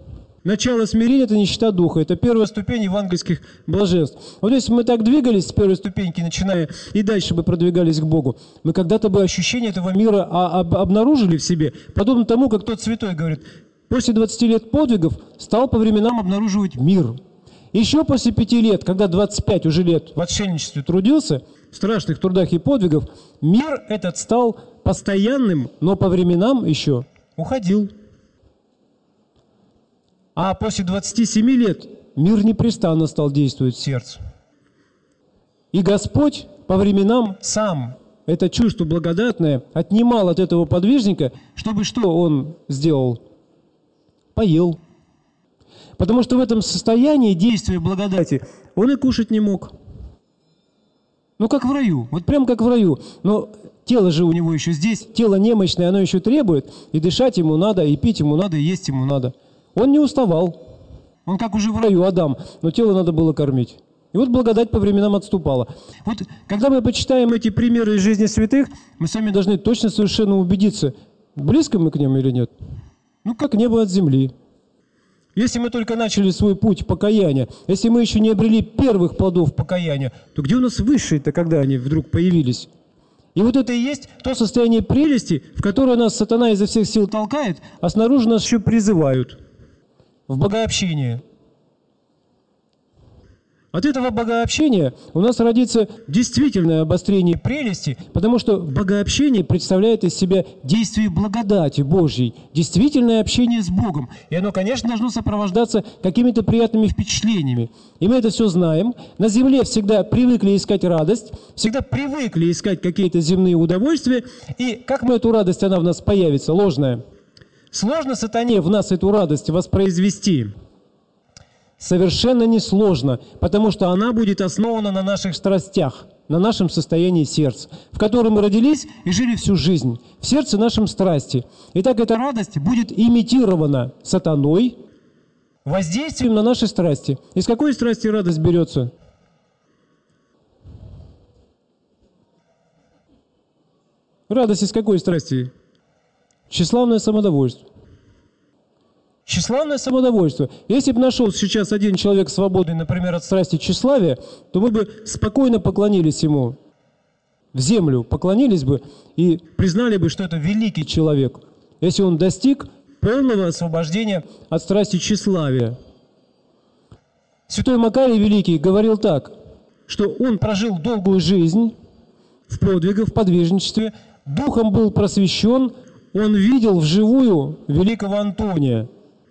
Начало смирения – это нищета духа. Это первая ступень евангельских блаженств. Вот если мы так двигались с первой ступеньки, начиная и дальше бы продвигались к Богу, мы когда-то бы ощущение этого мира а, об, обнаружили в себе, подобно тому, как тот святой говорит, после двадцати лет подвигов стал по временам обнаруживать мир. Еще после пяти лет, когда двадцать пять уже лет в отшельничестве трудился, в страшных трудах и подвигах, мир этот стал постоянным, но по временам еще уходил. А после двадцати семи лет мир непрестанно стал действовать в сердце. И Господь по временам сам это чувство благодатное отнимал от этого подвижника, чтобы что он сделал? Поел. Потому что в этом состоянии действия благодати он и кушать не мог. Ну, как в раю, вот прям как в раю. Но тело же у него еще здесь, тело немощное, оно еще требует, и дышать ему надо, и пить ему надо, и есть ему надо. Он не уставал. Он как уже в раю, Адам, но тело надо было кормить. И вот благодать по временам отступала. Вот когда мы почитаем эти примеры из жизни святых, мы сами должны точно совершенно убедиться, близко мы к ним или нет. Ну, как небо от земли. Если мы только начали свой путь покаяния, если мы еще не обрели первых плодов покаяния, то где у нас высшие-то, когда они вдруг появились? И вот это и есть то состояние прелести, в которое нас сатана изо всех сил толкает, а снаружи нас еще призывают в богообщение. От этого богообщения у нас родится действительное обострение прелести, потому что богообщение представляет из себя действие благодати Божьей, действительное общение с Богом. И оно, конечно, должно сопровождаться какими-то приятными впечатлениями. И мы это все знаем. На земле всегда привыкли искать радость, всегда привыкли искать какие-то земные удовольствия. И как мы эту радость, она в нас появится, ложная? Сложно сатане в нас эту радость воспроизвести. Совершенно несложно, потому что она будет основана на наших страстях, на нашем состоянии сердца, в котором мы родились и жили всю жизнь, в сердце нашем страсти. Итак, эта радость будет имитирована сатаной воздействием на наши страсти. Из какой страсти радость берется? Радость из какой страсти? Тщеславное самодовольство. Тщеславное самодовольство. Если бы нашелся сейчас один человек свободный, например, от страсти тщеславия, то мы бы спокойно поклонились ему, в землю поклонились бы и признали бы, что это великий человек, если он достиг полного освобождения от страсти тщеславия. Святой Макарий Великий говорил так, что он прожил долгую жизнь в подвигах, в подвижничестве, духом был просвещен, он видел вживую великого Антония.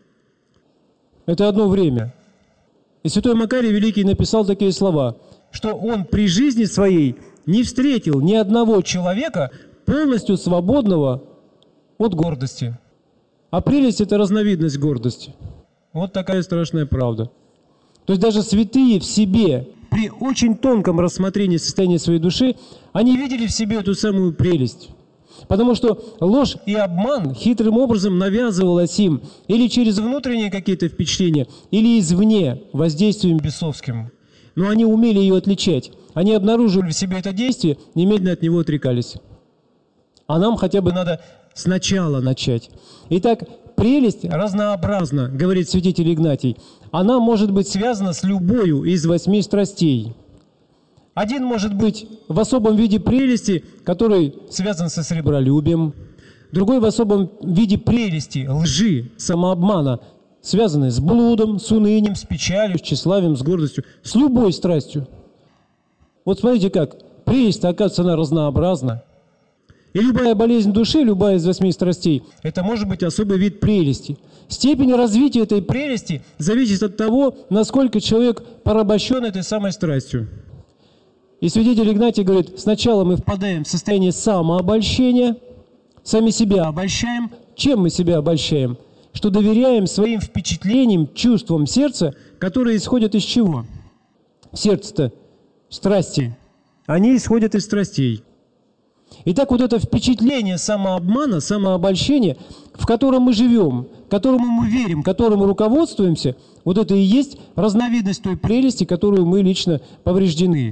Это одно время. И святой Макарий Великий написал такие слова, что он при жизни своей не встретил ни одного человека полностью свободного от гордости. А прелесть – это разновидность гордости. Вот такая страшная правда. То есть даже святые в себе, при очень тонком рассмотрении состояния своей души, они видели в себе эту самую прелесть. Потому что ложь и обман хитрым образом навязывалась им или через внутренние какие-то впечатления, или извне, воздействием бесовским. Но они умели ее отличать. Они обнаруживали в себе это действие, немедленно от него отрекались. А нам хотя бы надо сначала начать. Итак, прелесть разнообразна, говорит святитель Игнатий. Она может быть связана с любою из восьми страстей. Один может быть в особом виде прелести, который связан со сребролюбием. Другой в особом виде прелести, лжи, самообмана, связанный с блудом, с унынием, с печалью, с тщеславием, с гордостью, с любой страстью. Вот смотрите как, прелесть, оказывается, она разнообразна. И любая болезнь души, любая из восьми страстей, это может быть особый вид прелести. Степень развития этой прелести зависит от того, насколько человек порабощен этой самой страстью. И святитель Игнатий говорит, сначала мы впадаем в состояние самообольщения, сами себя обольщаем. Чем мы себя обольщаем? Что доверяем своим впечатлениям, чувствам сердца, которые исходят из чего? Сердце-то страсти. Они исходят из страстей. Итак, вот это впечатление самообмана, самообольщения, в котором мы живем, которому мы верим, которому руководствуемся, вот это и есть разновидность той прелести, которую мы лично повреждены.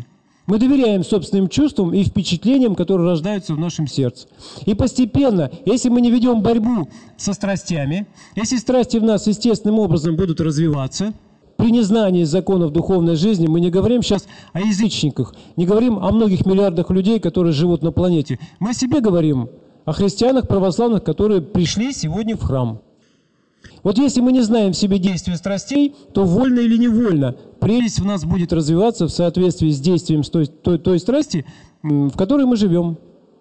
Мы доверяем собственным чувствам и впечатлениям, которые рождаются в нашем сердце. И постепенно, если мы не ведем борьбу со страстями, если страсти в нас естественным образом будут развиваться, при незнании законов духовной жизни, мы не говорим сейчас о язычниках, не говорим о многих миллиардах людей, которые живут на планете. Мы о себе говорим, о христианах православных, которые пришли сегодня в храм. Вот если мы не знаем в себе действия страстей, то вольно или невольно прелесть в нас будет развиваться в соответствии с действием той, той, той страсти, в которой мы живем.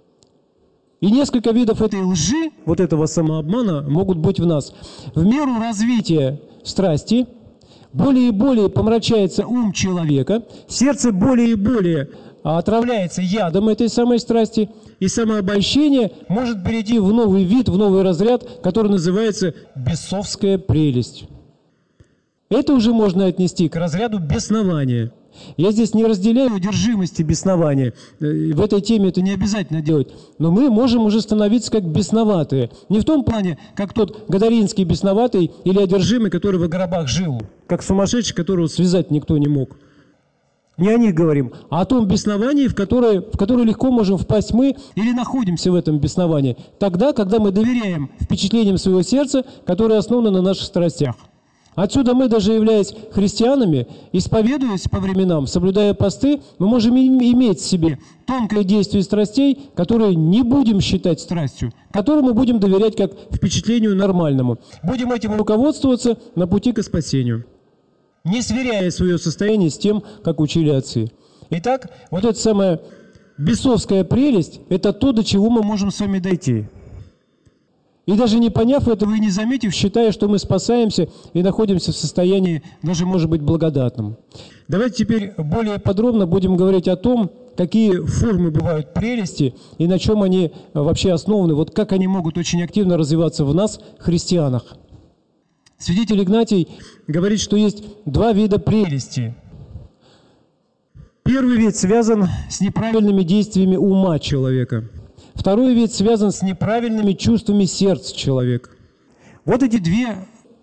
И несколько видов этой лжи, вот этого самообмана, могут быть в нас. В меру развития страсти более и более помрачается ум человека, сердце более и более отравляется ядом этой самой страсти, и самообольщение может перейти в новый вид, в новый разряд, который называется бесовская прелесть. Это уже можно отнести к разряду беснования. Я здесь не разделяю одержимости беснования. В этой теме это не обязательно делать. Но мы можем уже становиться как бесноватые. Не в том плане, как тот гадаринский бесноватый или одержимый, который в гробах жил, как сумасшедший, которого связать никто не мог. Не о них говорим, а о том бесновании, в которое, в которое легко можем впасть мы или находимся в этом бесновании. Тогда, когда мы доверяем впечатлениям своего сердца, которые основаны на наших страстях. Отсюда мы, даже являясь христианами, исповедуясь по временам, соблюдая посты, мы можем иметь в себе тонкое действие страстей, которые не будем считать страстью, которому будем доверять как впечатлению нормальному. Будем этим руководствоваться на пути к спасению, не сверяя свое состояние с тем, как учили отцы. Итак, вот эта самая бесовская прелесть – это то, до чего мы можем с вами дойти. И даже не поняв этого и не заметив, считая, что мы спасаемся и находимся в состоянии даже, может быть, благодатном. Давайте теперь более подробно будем говорить о том, какие формы бывают прелести и на чем они вообще основаны, вот как они могут очень активно развиваться в нас, христианах. Святитель Игнатий говорит, что есть два вида прелести. Первый вид связан с неправильными действиями ума человека. Второй вид связан с неправильными чувствами сердца человека. Вот эти две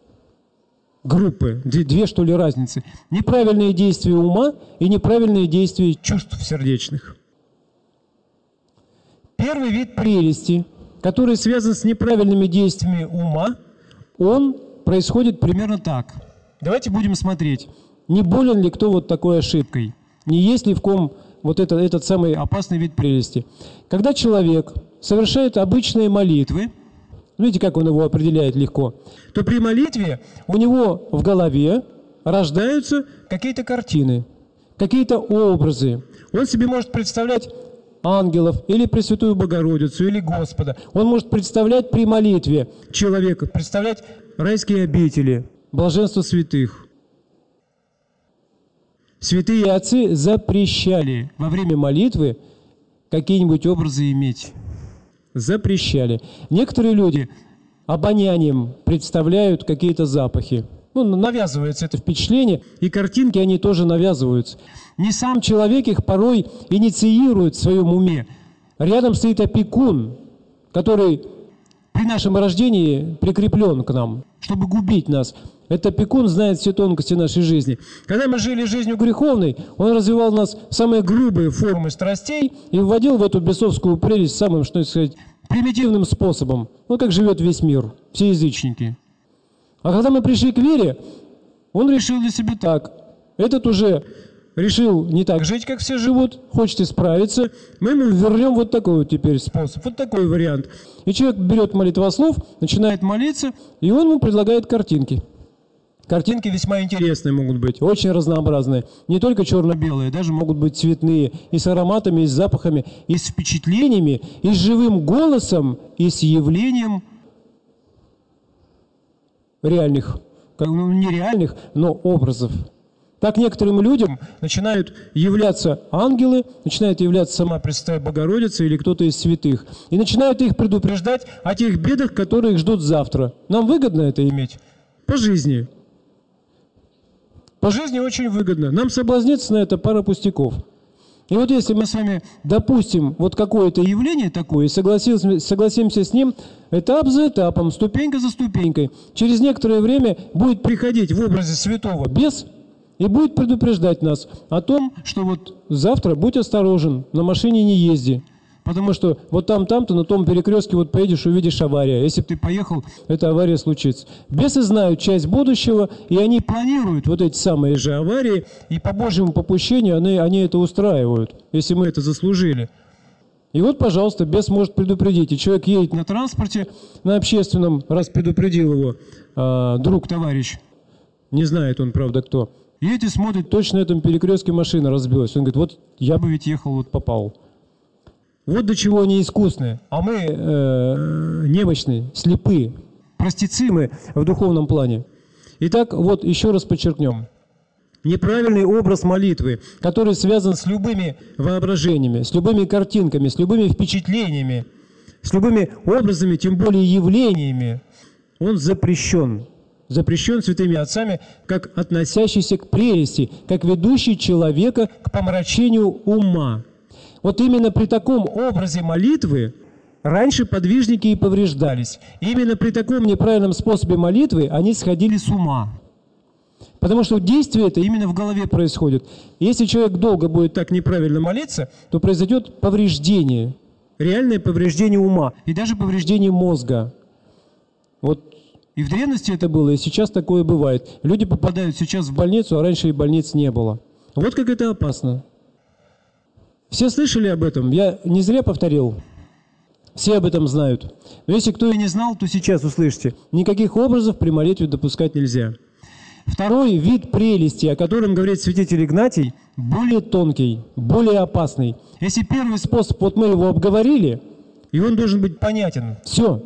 группы, две, что ли, разницы. Неправильные действия ума и неправильные действия чувств сердечных. Первый вид прелести, который связан с неправильными действиями ума, он происходит примерно так. Давайте будем смотреть, не болен ли кто вот такой ошибкой, не есть ли в ком вот это, этот самый опасный вид прелести. Когда человек совершает обычные молитвы, видите, как он его определяет легко, то при молитве у него в голове рождаются какие-то картины, какие-то образы. Он себе может представлять ангелов, или Пресвятую Богородицу, или Господа. Он может представлять при молитве человека, представлять райские обители, блаженство святых. Святые отцы запрещали во время молитвы какие-нибудь образы иметь. Запрещали. Некоторые люди обонянием представляют какие-то запахи. Ну, навязывается это впечатление, и картинки, они тоже навязываются. Не сам человек их порой инициирует в своем уме. Рядом стоит опекун, который при нашем рождении прикреплен к нам, чтобы губить нас. Этот опекун знает все тонкости нашей жизни. Когда мы жили жизнью греховной, он развивал в нас самые грубые формы страстей и вводил в эту бесовскую прелесть самым, что сказать, примитивным способом. Ну, как живет весь мир, все язычники. А когда мы пришли к вере, он решил для себя так. Этот уже решил не так жить, как все живут, хочет исправиться. Мы ему вернем вот такой вот теперь способ, вот такой вариант. И человек берет молитвослов, начинает молиться, и он ему предлагает картинки. Картинки весьма интересные могут быть, очень разнообразные. Не только черно-белые, даже могут быть цветные, и с ароматами, и с запахами, и с впечатлениями, и с живым голосом, и с явлением реальных, ну, не реальных, но образов. Так некоторым людям начинают являться ангелы, начинает являться сама Пресвятая Богородица или кто-то из святых. И начинают их предупреждать о тех бедах, которые их ждут завтра. Нам выгодно это иметь? По жизни. По жизни очень выгодно. Нам соблазниться на это пара пустяков. И вот если мы с вами допустим вот какое-то явление такое и согласимся, согласимся с ним, этап за этапом, ступенька за ступенькой, через некоторое время будет приходить в образе святого бес, И будет предупреждать нас о том, что вот завтра будь осторожен, на машине не езди. Потому что вот там, там-то, на том перекрестке вот поедешь, увидишь авария. Если бы ты поехал, эта авария случится. Бесы знают часть будущего, и они планируют вот эти самые же аварии, и по Божьему попущению они, они это устраивают, если мы это заслужили. И вот, пожалуйста, бес может предупредить. И человек едет на транспорте, на общественном, раз предупредил его э, друг, товарищ, не знает он, правда, кто. Едет и смотрит, точно на этом перекрестке машина разбилась. Он говорит, вот я бы ведь ехал, вот попал. Вот до чего они искусные. А мы э, немощные, слепые, простецы мы в духовном плане. Итак, вот еще раз подчеркнем. Неправильный образ молитвы, который связан с любыми воображениями, с любыми картинками, с любыми впечатлениями, с любыми образами, тем более явлениями, он запрещен. Запрещен святыми отцами, как относящийся к прелести, как ведущий человека к помрачению ума. Вот именно при таком образе молитвы раньше подвижники и повреждались. Именно при таком неправильном способе молитвы они сходили с ума. Потому что действие это именно в голове происходит. Если человек долго будет так неправильно молиться, то произойдет повреждение, реальное повреждение ума и даже повреждение мозга. Вот. И в древности это было, и сейчас такое бывает. Люди попадают сейчас в больницу, а раньше и больниц не было. Вот как это опасно. Все слышали об этом? Я не зря повторил. Все об этом знают. Но если кто и не знал, то сейчас услышите. Никаких образов при молитве допускать нельзя. Второй вид прелести, о котором говорит святитель Игнатий, более тонкий, более опасный. Если первый способ, вот мы его обговорили, и он должен быть понятен. Все.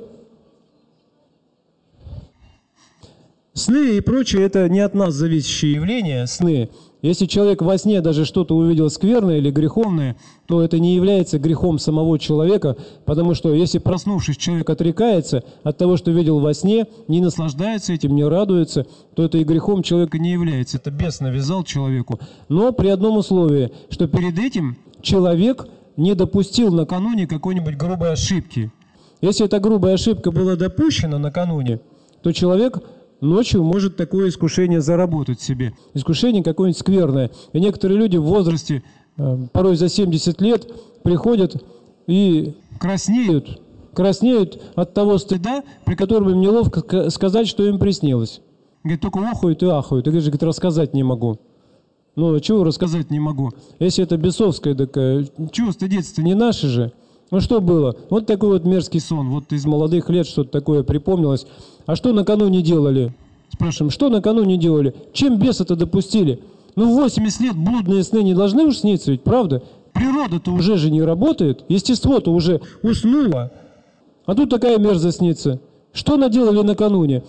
Сны и прочее – это не от нас зависящие явления, сны. Если человек во сне даже что-то увидел скверное или греховное, то это не является грехом самого человека, потому что если, проснувшись, человек отрекается от того, что видел во сне, не наслаждается этим, не радуется, то это и грехом человека не является. Это бес навязал человеку. Но при одном условии, что перед этим человек не допустил накануне какой-нибудь грубой ошибки. Если эта грубая ошибка была допущена накануне, то человек ночью может такое искушение заработать себе. Искушение какое-нибудь скверное. И некоторые люди в возрасте, порой за семьдесят лет, приходят и краснеют. Краснеют от того стыда, при котором им неловко сказать, что им приснилось. Говорит, только охают и ахают. И говорит, рассказать не могу. Ну, чего рассказать не могу? Если это бесовское, так чего стыдиться-то, не наши же. Ну что было? Вот такой вот мерзкий сон. Вот из молодых лет что-то такое припомнилось. А что накануне делали? Спрашиваем, что накануне делали? Чем беса-то допустили? Ну, в восемьдесят лет блудные сны не должны уж сниться, ведь правда? Природа-то уже же не работает, естество-то уже уснуло. А тут такая мерзость снится. Что наделали накануне?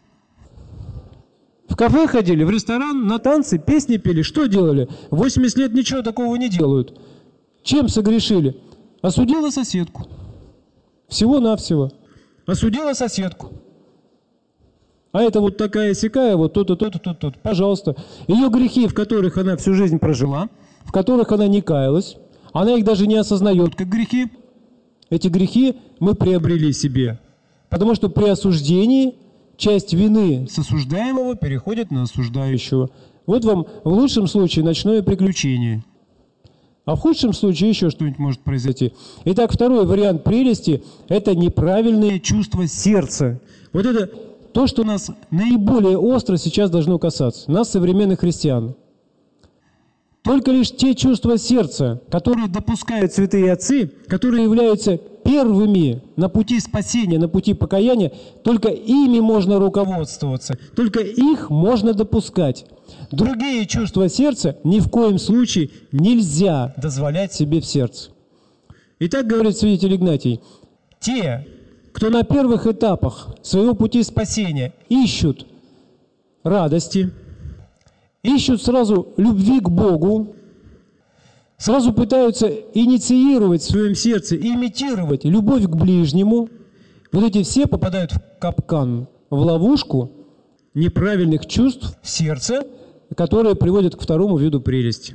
В кафе ходили, в ресторан, на танцы, песни пели. Что делали? В восемьдесят лет ничего такого не делают. Чем согрешили? Осудила соседку. Всего-навсего. Осудила соседку. А это вот такая сякая, вот то-то, то-то, то-то, то-то. Пожалуйста. Ее грехи, в которых она всю жизнь прожила, в которых она не каялась, она их даже не осознает как грехи. Эти грехи мы приобрели себе. Потому что при осуждении часть вины с осуждаемого переходит на осуждающего. Вот вам в лучшем случае ночное приключение. А в худшем случае еще что-нибудь может произойти. Итак, второй вариант прелести – это неправильное чувство сердца. Вот это то, что нас наиболее остро сейчас должно касаться, нас, современных христиан. Только лишь те чувства сердца, которые допускают святые отцы, которые являются первыми на пути спасения, на пути покаяния, только ими можно руководствоваться, только их можно допускать. Другие чувства сердца ни в коем случае нельзя дозволять себе в сердце. Итак, говорит святитель Игнатий, те, кто на первых этапах своего пути спасения ищут радости, ищут сразу любви к Богу, сразу пытаются инициировать в своем сердце, имитировать любовь к ближнему, вот эти все попадают в капкан, в ловушку неправильных чувств сердца, которые приводят к второму виду прелести.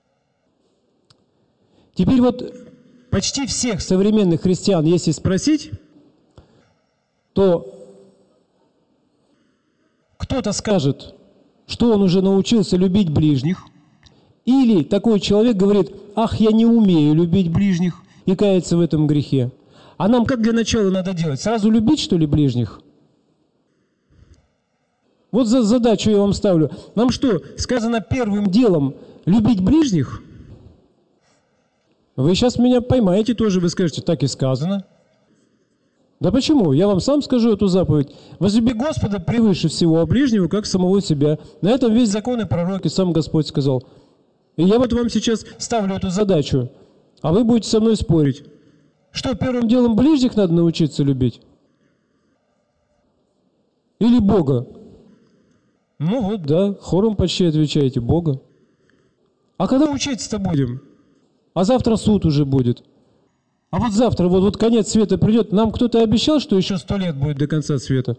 Теперь вот почти всех современных христиан, если спросить, то кто-то скажет, что он уже научился любить ближних, или такой человек говорит: ах, я не умею любить ближних, и кается в этом грехе. А нам как для начала надо делать? Сразу любить, что ли, ближних? Вот за задачу я вам ставлю. Нам что, сказано первым делом любить ближних? Вы сейчас меня поймаете тоже, вы скажете: так и сказано. Да почему? Я вам сам скажу эту заповедь. Возлюби Господа превыше всего, а ближнего как самого себя. На этом весь закон и пророки, сам Господь сказал. И я вот вам сейчас ставлю эту задачу, а вы будете со мной спорить. Что, первым делом ближних надо научиться любить? Или Бога? Ну вот, да, хором почти отвечаете: Бога. А когда учиться-то будем? А завтра суд уже будет. А вот завтра, вот, вот конец света придет. Нам кто-то обещал, что еще сто лет будет до конца света?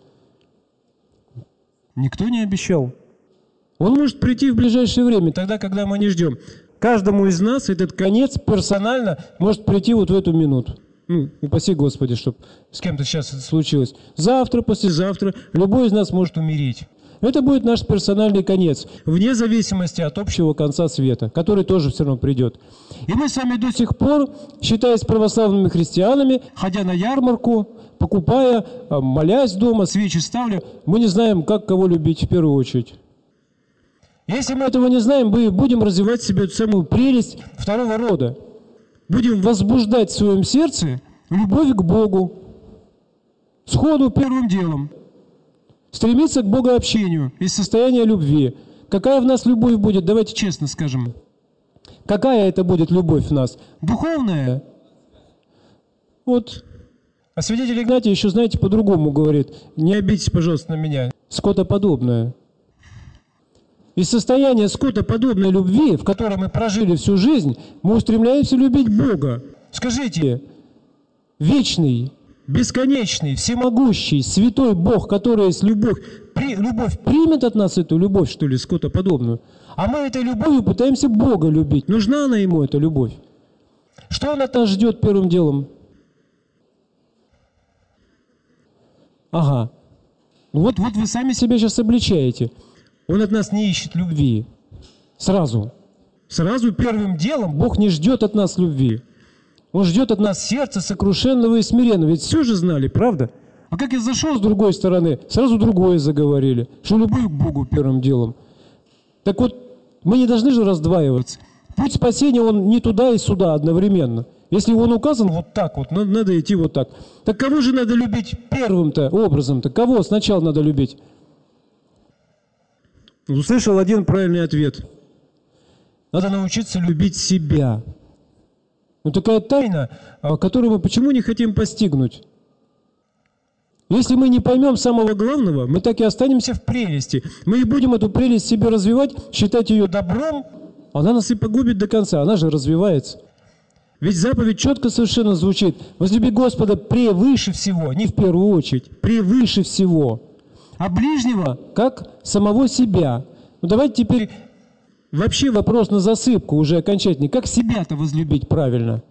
Никто не обещал. Он может прийти в ближайшее время, тогда, когда мы не ждем. Каждому из нас этот конец персонально может прийти вот в эту минуту. Ну, упаси Господи, чтобы с кем-то сейчас это случилось. Завтра, послезавтра любой из нас может умереть. Это будет наш персональный конец, вне зависимости от общего конца света, который тоже все равно придет. И мы с вами до сих пор, считаясь православными христианами, ходя на ярмарку, покупая, молясь дома, свечи ставля, мы не знаем, как кого любить в первую очередь. Если мы этого не знаем, мы будем развивать в себе эту самую прелесть второго рода. Будем возбуждать в своем сердце любовь к Богу. Сходу первым делом. Стремиться к богообщению из состояния любви. Какая в нас любовь будет? Давайте честно скажем. Какая это будет любовь в нас? Духовная? Вот. А святитель Игнатий еще, знаете, по-другому говорит. Не обидитесь, пожалуйста, на меня. Скотоподобная. Из состояния скотоподобной любви, в которой мы прожили всю жизнь, мы устремляемся любить Бога. Скажите, вечный, бесконечный, всемогущий, святой Бог, который есть любовь, при, любовь примет от нас эту любовь, что ли, скотоподобную? А мы этой любовью пытаемся Бога любить. Нужна она ему, эта любовь? Что он от нас ждет первым делом? Ага. Вот, вот вы сами себя сейчас обличаете. Он от нас не ищет любви. Сразу. Сразу первым делом Бог не ждет от нас любви. Он ждет от нас сердца сокрушенного и смиренного. Ведь все же знали, правда? А как я зашел с другой стороны, сразу другое заговорили. Что любовь к Богу первым делом. Так вот, мы не должны же раздваиваться. Путь спасения, он не туда и сюда одновременно. Если он указан вот так вот, надо идти вот так. Так кого же надо любить первым-то образом-то? Кого сначала надо любить? Услышал один правильный ответ. Надо научиться любить себя. Ну, такая тайна, которую мы почему не хотим постигнуть? Если мы не поймем самого главного, мы так и останемся в прелести. Мы и будем эту прелесть себе развивать, считать ее добром, она нас и погубит до конца, она же развивается. Ведь заповедь четко совершенно звучит: возлюби Господа превыше всего, не в первую очередь, превыше всего. А ближнего как самого себя. Ну давайте теперь вообще вопрос на засыпку уже окончательный. Как себя-то возлюбить правильно?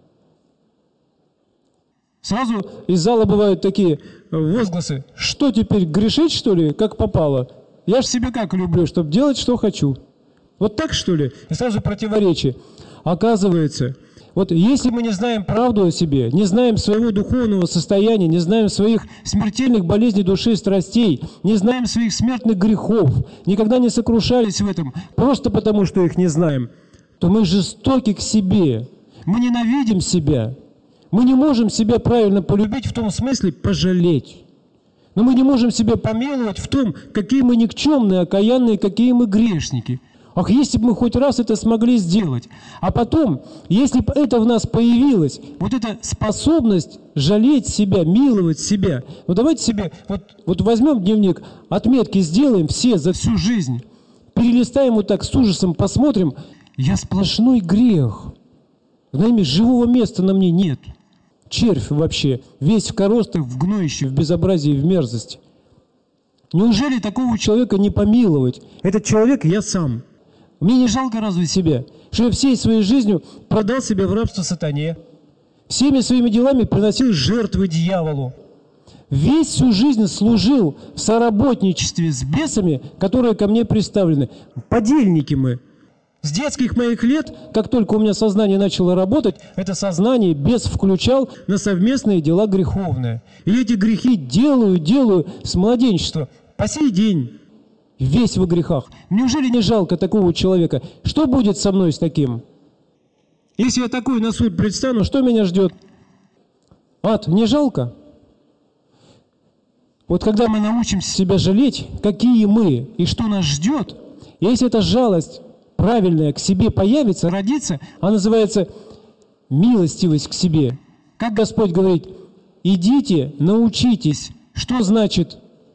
Сразу из зала бывают такие возгласы: что теперь, грешить, что ли, как попало? Я ж себя как люблю, чтобы делать, что хочу. Вот так, что ли? И сразу противоречие. Оказывается, вот если мы не знаем правду о себе, не знаем своего духовного состояния, не знаем своих смертельных болезней души и страстей, не знаем своих смертных грехов, никогда не сокрушались в этом, просто потому, что их не знаем, то мы жестоки к себе, мы ненавидим себя, мы не можем себя правильно полюбить в том смысле пожалеть. Но мы не можем себя помиловать в том, какие мы никчемные, окаянные, какие мы грешники. Ах, если бы мы хоть раз это смогли сделать. А потом, если бы это в нас появилось, вот эта способность жалеть себя, миловать себя. Ну давайте себе, вот, вот возьмем дневник, отметки сделаем все за всю жизнь. Перелистаем вот так с ужасом, посмотрим. Я сплошной грех. Знаете, живого места на мне нет. Червь вообще, весь в коростах, в гноище, в безобразии, в мерзости. Неужели такого человека не помиловать? Этот человек я сам. Мне не жалко разве себя, что я всей своей жизнью продал себя в рабство сатане, всеми своими делами приносил жертвы дьяволу, весь всю жизнь служил в соработничестве с бесами, которые ко мне представлены. Подельники мы. С детских моих лет, как только у меня сознание начало работать, это сознание бес включал на совместные дела греховные. И эти грехи делаю, делаю с младенчества по сей день. Весь во грехах. Неужели не жалко такого человека? Что будет со мной с таким? Если я такой на суд предстану, что меня ждет? Ад, не жалко? Вот когда мы научимся себя жалеть, какие мы и что нас ждет, если эта жалость правильная к себе появится, родится, она называется милостивость к себе. Как Господь говорит, идите, научитесь. Что значит?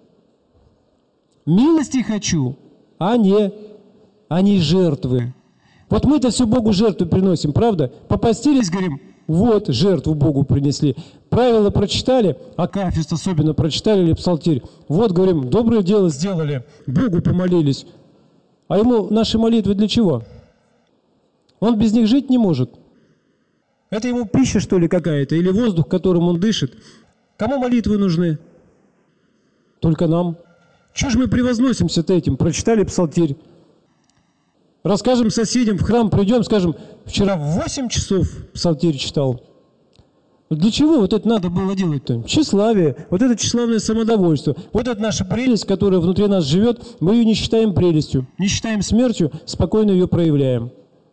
Милости хочу, а не, а не жертвы. Вот мы-то все Богу жертву приносим, правда? Попостились, говорим, вот, жертву Богу принесли. Правила прочитали, акафист особенно прочитали или псалтирь. Вот, говорим, доброе дело сделали, Богу помолились. А ему наши молитвы для чего? Он без них жить не может. Это ему пища, что ли, какая-то, или воздух, которым он дышит. Кому молитвы нужны? Только нам. Чего же мы превозносимся-то этим? Прочитали псалтирь. Расскажем соседям, в храм придем, скажем, вчера в восемь часов псалтирь читал. Для чего вот это надо было делать-то? Тщеславие, вот это тщеславное самодовольство, вот это наша прелесть, которая внутри нас живет, мы ее не считаем прелестью, не считаем смертью, спокойно ее проявляем.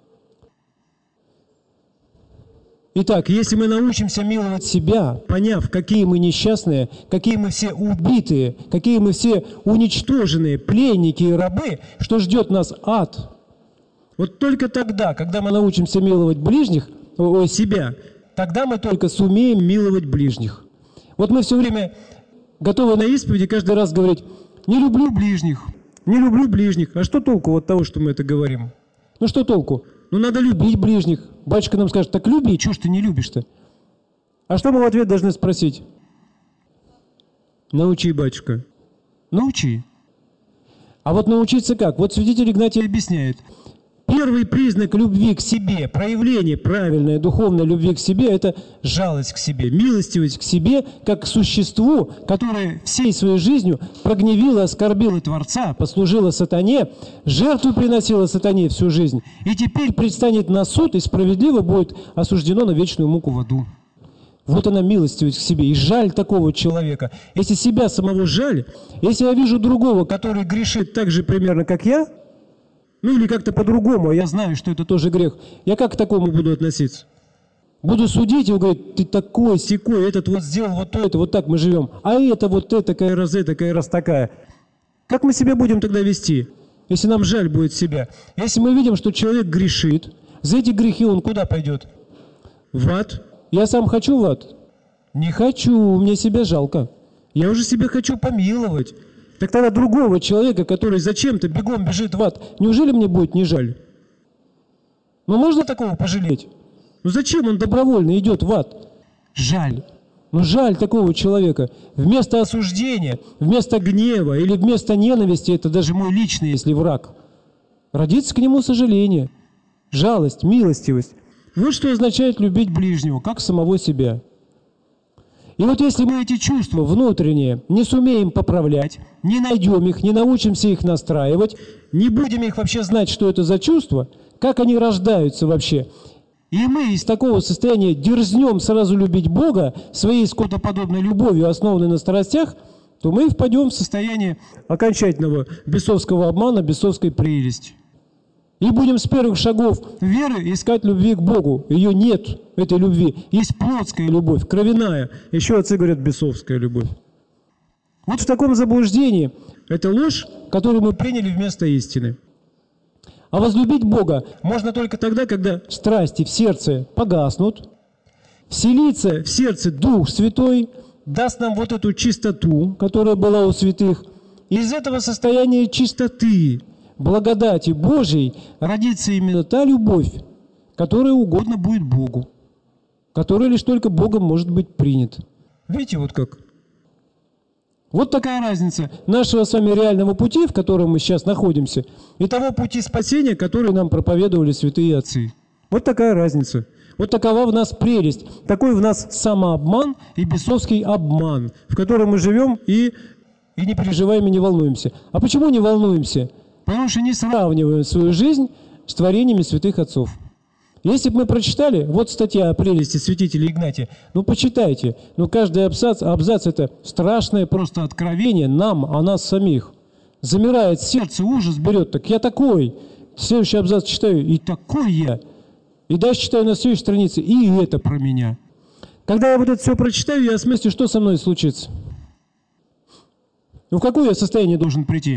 Итак, если мы научимся миловать себя, поняв, какие мы несчастные, какие мы все убитые, какие мы все уничтоженные, пленники и рабы, что ждет нас ад, вот только тогда, когда мы научимся миловать ближних, о, себя, тогда мы только сумеем миловать ближних. Вот мы все время готовы на исповеди каждый раз говорить, не люблю ближних, не люблю ближних. А что толку от того, что мы это говорим? Ну что толку? Ну надо любить ближних. Батюшка нам скажет, так люби, чего ж ты не любишь-то? А что мы в ответ должны спросить? Научи, батюшка. Научи. А вот научиться как? Вот святитель Игнатий объясняет. Первый признак любви к себе, проявление правильной духовной любви к себе – это жалость к себе, милостивость к себе, как к существу, которое всей своей жизнью прогневило, оскорбило Творца, послужило сатане, жертву приносило сатане всю жизнь, и теперь предстанет на суд и справедливо будет осуждено на вечную муку в аду. Вот она милостивость к себе. И жаль такого человека. Если себя самого жаль, если я вижу другого, который грешит так же примерно, как я, ну или как-то по-другому, а я знаю, что это тоже грех, я как к такому буду относиться? Буду судить и говорить, ты такой, сякой, этот вот сделал вот это, вот так мы живем, а это вот это, такая раз это, такая раз такая. Как мы себя будем тогда вести, если нам жаль будет себя? Если мы видим, что человек грешит, за эти грехи он куда пойдет? В ад. Я сам хочу в ад? Не хочу, мне себя жалко. Я уже себя хочу помиловать. Так тогда другого человека, который зачем-то бегом бежит в ад, неужели мне будет не жаль? Ну можно такого пожалеть? Ну зачем он добровольно идет в ад? Жаль. Ну жаль такого человека. Вместо осуждения, вместо гнева или вместо ненависти, это даже мой личный, если враг, родится к нему сожаление, жалость, милостивость. Вот что означает любить ближнего, как самого себя. И вот если мы эти чувства внутренние не сумеем поправлять, не найдем их, не научимся их настраивать, не будем их вообще знать, что это за чувства, как они рождаются вообще, и мы из такого состояния дерзнем сразу любить Бога своей скотоподобной любовью, основанной на страстях, то мы впадем в состояние окончательного бесовского обмана, бесовской прелести. И будем с первых шагов веры искать любви к Богу. Ее нет, этой любви. Есть плотская любовь, кровяная. Еще отцы говорят, бесовская любовь. Вот в таком заблуждении это ложь, которую мы приняли вместо истины. А возлюбить Бога можно только тогда, когда страсти в сердце погаснут, вселится в сердце Дух Святой, даст нам вот эту чистоту, которая была у святых. И из этого состояния чистоты, благодати Божьей родится именно та любовь, которая угодна будет Богу, которая лишь только Богом может быть принята. Видите, вот как? Вот такая разница нашего с вами реального пути, в котором мы сейчас находимся, и того пути спасения, который нам проповедовали святые отцы. Вот такая разница. Вот такова в нас прелесть. Такой в нас самообман и бесовский обман, в котором мы живем и, и не переживаем, и не волнуемся. А почему не волнуемся? Потому что не сравниваем свою жизнь с творениями святых отцов. Если бы мы прочитали, вот статья о прелести святителя Игнатия, ну почитайте, ну каждый абзац, абзац это страшное просто откровение нам, о нас самих. Замирает сердце, ужас берет, так я такой. Следующий абзац читаю, и такой я. И дальше читаю на следующей странице, и это про меня. Когда я вот это все прочитаю, я осмыслю, что со мной случится. Ну в какое я состояние должен прийти?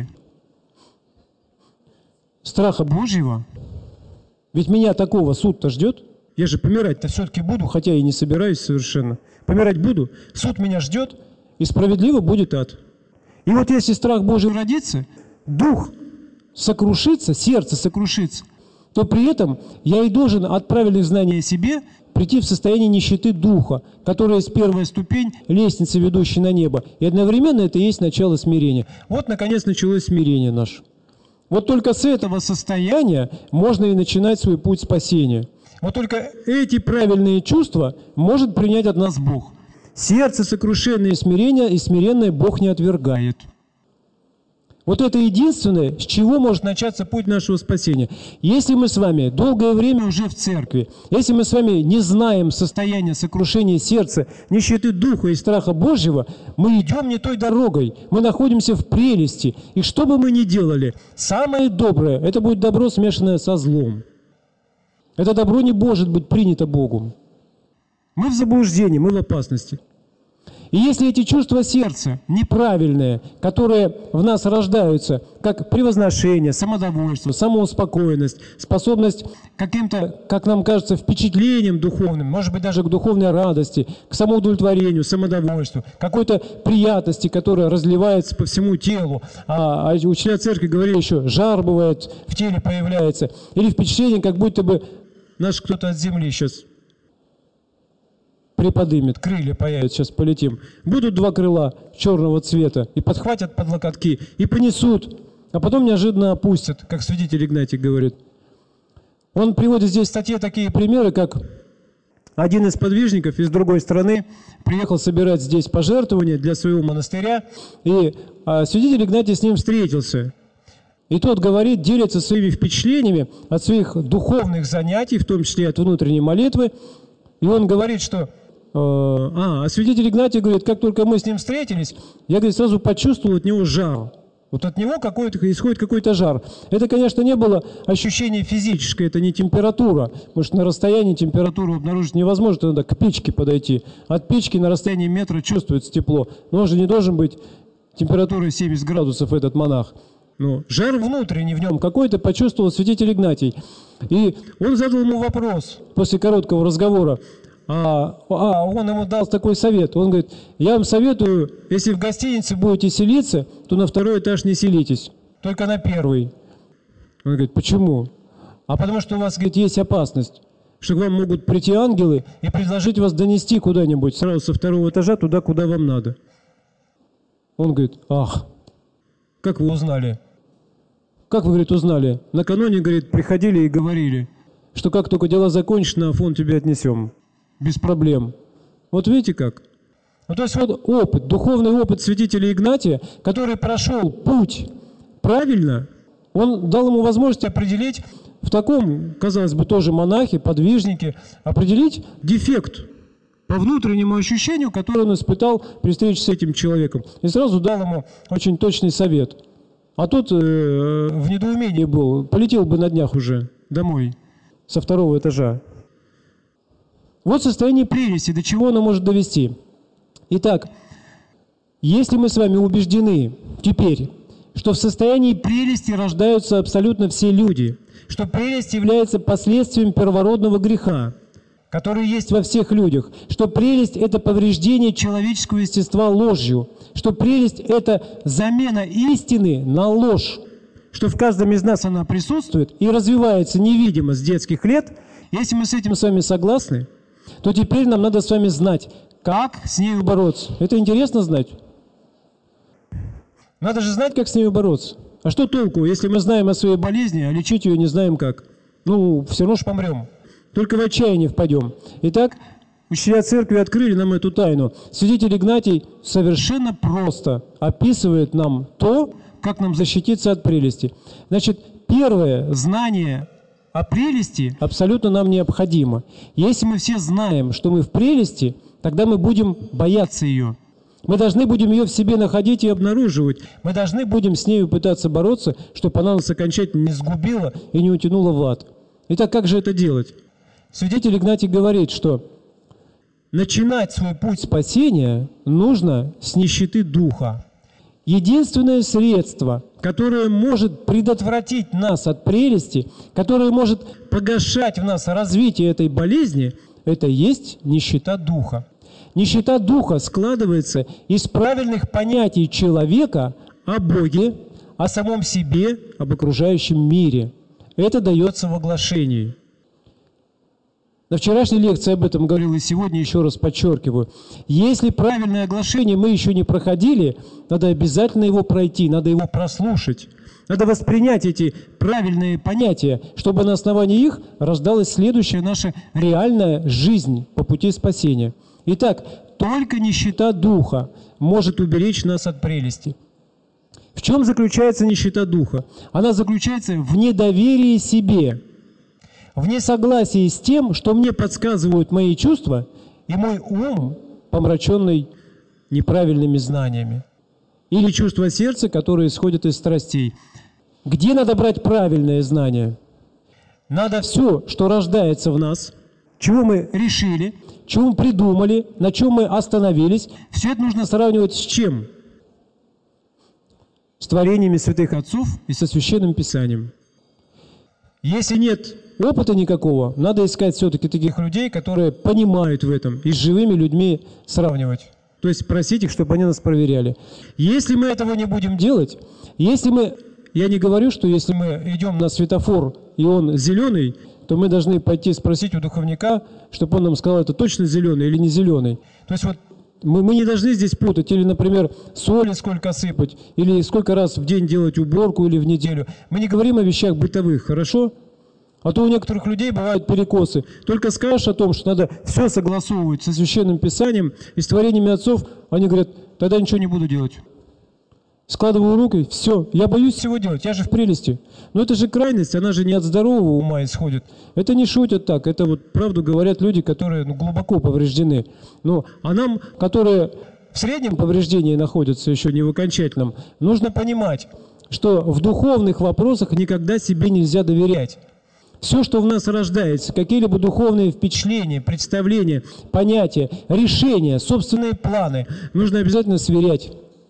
Страха Божьего? Ведь меня такого суд-то ждет. Я же помирать-то все-таки буду, хотя и не собираюсь совершенно. Помирать буду, суд меня ждет, и справедливо будет ад. И вот если страх Божий родится, дух сокрушится, сердце сокрушится, то при этом я и должен от правильных знаний о себе прийти в состояние нищеты духа, которое есть первая ступень лестницы, ведущей на небо. И одновременно это и есть начало смирения. Вот, наконец, началось смирение наше. Вот только с этого состояния можно и начинать свой путь спасения. Вот только эти правильные чувства может принять от нас Бог. Сердце сокрушенное и смирение, и смиренное Бог не отвергает. Вот это единственное, с чего может начаться путь нашего спасения. Если мы с вами долгое время уже в церкви, если мы с вами не знаем состояния сокрушения сердца, нищеты духа и страха Божьего, мы идем не той дорогой, мы находимся в прелести. И что бы мы ни делали, самое доброе, это будет добро, смешанное со злом. Это добро не может быть принято Богом. Мы в заблуждении, мы в опасности. И если эти чувства сердца неправильные, которые в нас рождаются, как превозношение, самодовольство, самоуспокоенность, способность к каким-то, как нам кажется, впечатлениям духовным, может быть, даже к духовной радости, к самоудовлетворению, самодовольству, какой-то приятности, которая разливается по всему телу. А, а учителя церкви говорили еще, жар бывает в теле появляется, или впечатление, как будто бы наш кто-то от земли сейчас приподымет, крылья появятся, сейчас полетим. Будут два крыла черного цвета и подхватят под локотки, и понесут, а потом неожиданно опустят, как святитель Игнатий говорит. Он приводит здесь в статье такие примеры, как один из подвижников из другой страны приехал собирать здесь пожертвования для своего монастыря, и а, святитель Игнатий с ним встретился. И тот говорит, делится своими впечатлениями от своих духовных занятий, в том числе от внутренней молитвы, и он говорит, что А, а святитель Игнатий говорит, как только мы с ним встретились, я, говорит, сразу почувствовал от него жар. Вот от него какой-то, исходит какой-то жар. Это, конечно, не было ощущение физическое, это не температура. Потому что на расстоянии температуру обнаружить невозможно, надо к печке подойти. От печки на расстоянии метра чувствуется тепло. Но он же не должен быть температурой семьдесят градусов, этот монах. Но жар внутренний в нем какой-то почувствовал святитель Игнатий. И он задал ему вопрос после короткого разговора. А, а он ему дал такой совет. Он говорит, я вам советую, если в гостинице будете селиться, то на второй этаж не селитесь, только на первый. Он говорит, почему? А потому что у вас, говорит, есть опасность, что к вам могут прийти ангелы и предложить вас донести куда-нибудь сразу со второго этажа туда, куда вам надо. Он говорит, ах, как вы узнали? Как вы, говорит, узнали? Накануне, говорит, приходили и говорили, что как только дела закончатся, на Афон тебе отнесем. Без проблем. Вот видите как? Ну, то есть вот опыт, духовный опыт святителя Игнатия, который прошел путь правильно, он дал ему возможность определить в таком, казалось бы, тоже монахи, подвижники, определить дефект по внутреннему ощущению, которое он испытал при встрече с этим человеком. И сразу дал ему очень точный совет. А тот э, в недоумении был, полетел бы на днях уже домой со второго этажа. Вот состояние прелести, до чего оно может довести. Итак, если мы с вами убеждены теперь, что в состоянии прелести рождаются абсолютно все люди, что прелесть является последствием первородного греха, который есть во всех людях, что прелесть – это повреждение человеческого естества ложью, что прелесть – это замена истины на ложь, что в каждом из нас она присутствует и развивается невидимо с детских лет. Если мы с этим с вами согласны, то теперь нам надо с вами знать, как с ней бороться. Это интересно знать? Надо же знать, как с ней бороться. А что толку, если мы знаем о своей болезни, а лечить ее не знаем как? Ну, все равно же помрем. только в отчаяние впадем. Итак, учителя церкви открыли нам эту тайну. Святитель Игнатий совершенно просто описывает нам то, как нам защититься от прелести. Значит, первое знание о прелести абсолютно нам необходимо. Если мы все знаем, что мы в прелести, тогда мы будем бояться ее. Мы должны будем ее в себе находить и обнаруживать. Мы должны будем с нею пытаться бороться, чтобы она нас окончательно не сгубила и не утянула в ад. Итак, как же это делать? Святитель Игнатий говорит, что начинать свой путь спасения нужно с нищеты духа. Единственное средство, которое может предотвратить нас от прелести, которое может погашать в нас развитие этой болезни, это есть нищета духа. Нищета духа складывается из правильных понятий человека о Боге, о самом себе, об окружающем мире. Это дается в оглашении. На вчерашней лекции об этом говорил, и сегодня еще раз подчеркиваю. Если правильное оглашение мы еще не проходили, надо обязательно его пройти, надо его прослушать. Надо воспринять эти правильные понятия, чтобы на основании их рождалась следующая наша реальная жизнь по пути спасения. Итак, только нищета духа может уберечь нас от прелести. В чем заключается нищета духа? Она заключается в недоверии себе, в несогласии с тем, что мне подсказывают мои чувства и мой ум, помраченный неправильными знаниями. Или чувства сердца, которые исходят из страстей. Где надо брать правильное знание? Надо все, что рождается в нас, чего мы решили, чего мы придумали, на чем мы остановились, все это нужно сравнивать с чем? С творениями святых отцов и со Священным Писанием. Если нет опыта никакого, надо искать все-таки таких людей, которые понимают в этом, и с живыми людьми сравнивать. То есть просить их, чтобы они нас проверяли. Если мы этого не будем делать, если мы, я не говорю, что если мы идем на светофор, и он зеленый, то мы должны пойти спросить у духовника, чтобы он нам сказал, это точно зеленый или не зеленый. То есть вот мы, мы не должны здесь путать, или, например, соли сколько сыпать, или сколько раз в день делать уборку, или в неделю. Мы не говорим о вещах бытовых, хорошо? А то у некоторых людей бывают перекосы. Только скажешь о том, что надо все согласовывать со Священным Писанием и с творениями отцов, они говорят, тогда ничего не буду делать. Складываю руки, все, я боюсь всего делать, я же в прелести. Но это же крайность, она же не от здорового ума исходит. Это не шутят так, это вот правду говорят люди, которые ну, глубоко повреждены. Но, а нам, которые в среднем повреждении находятся, еще не в окончательном, нужно понимать, что в духовных вопросах никогда себе нельзя доверять. Все, что в нас рождается, какие-либо духовные впечатления, представления, понятия, решения, собственные планы, нужно обязательно сверять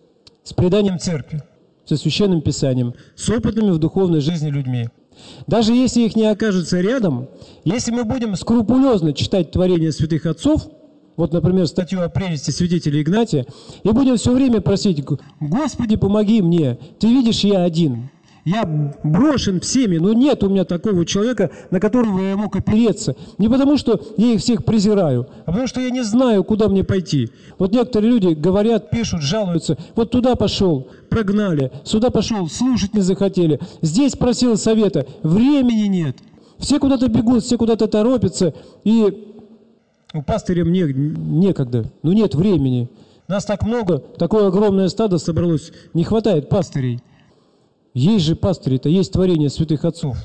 с преданием церкви, со Священным Писанием, с опытными в духовной жизни людьми. Даже если их не окажется рядом, если мы будем скрупулезно читать творения святых отцов, вот, например, статью о прелести святителя Игнатия, и будем все время просить, «Господи, помоги мне, ты видишь, я один». Я брошен всеми, но нет у меня такого человека, на которого я мог опереться. Не потому, что я их всех презираю, а потому, что я не знаю, куда мне пойти. Вот некоторые люди говорят, пишут, жалуются. Вот туда пошел, прогнали, сюда пошел, слушать не захотели. Здесь просил совета, времени нет. Все куда-то бегут, все куда-то торопятся. И у пастыря мне некогда, ну нет времени. Нас так много, такое огромное стадо собралось, не хватает пастырей. Есть же пастыри-то, есть творение святых отцов.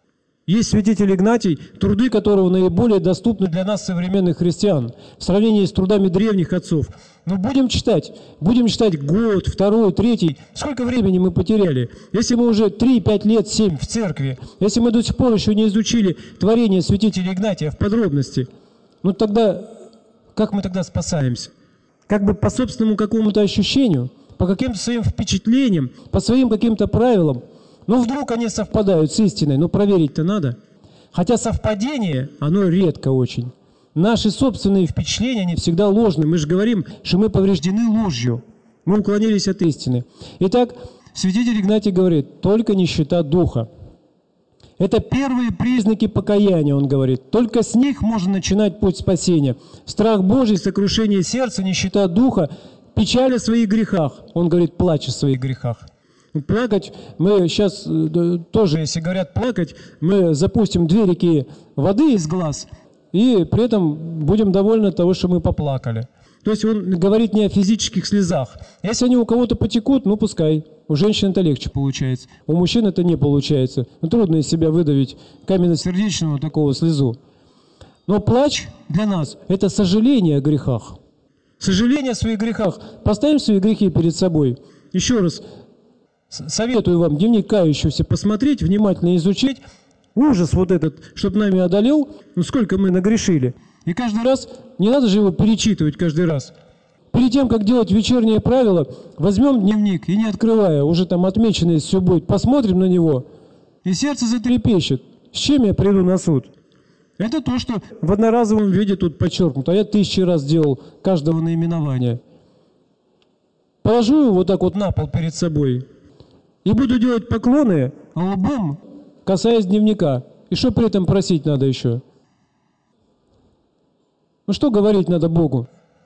Есть святитель Игнатий, труды которого наиболее доступны для нас, современных христиан, в сравнении с трудами древних отцов. Но будем читать, будем читать год, второй, третий. Сколько времени мы потеряли? Если мы уже три, пять лет, семь в церкви, если мы до сих пор еще не изучили творение святителя Игнатия в подробности, ну тогда, как мы тогда спасаемся? Как бы по собственному какому-то ощущению, по каким-то своим впечатлениям, по своим каким-то правилам. Ну, вдруг они совпадают с истиной, но проверить-то надо. Хотя совпадение, оно редко очень. Наши собственные впечатления, они всегда ложны. Мы же говорим, что мы повреждены ложью. Мы уклонились от истины. Итак, святитель Игнатий говорит, только нищета духа. Это первые признаки покаяния, он говорит. Только с них можно начинать путь спасения. Страх Божий, сокрушение сердца, нищета духа, печаль о своих грехах. Он говорит, плач о своих грехах. Плакать мы сейчас тоже, если говорят плакать, мы запустим две реки воды из глаз и при этом будем довольны того, что мы поплакали. То есть он говорит не о физических слезах. Если они у кого-то потекут, ну пускай. У женщин это легче получается. У мужчин это не получается. Ну, трудно из себя выдавить каменно-сердечного такого слезу. Но плач для нас – это сожаление о грехах. Сожаление о своих грехах. Поставим свои грехи перед собой. Еще раз советую вам дневник кающегося посмотреть, внимательно изучить. Ужас вот этот, чтобы нами одолел, ну сколько мы нагрешили. И каждый раз, не надо же его перечитывать каждый раз. Перед тем, как делать вечернее правило, возьмем дневник и не открывая, уже там отмечено, если все будет, посмотрим на него, и сердце затрепещет. С чем я приду на суд? Это то, что в одноразовом виде тут подчеркнуто, а я тысячи раз делал каждого наименования. Положу его вот так вот на пол перед собой и буду делать поклоны лбом, касаясь дневника. И что при этом просить надо еще? Ну что говорить надо Богу?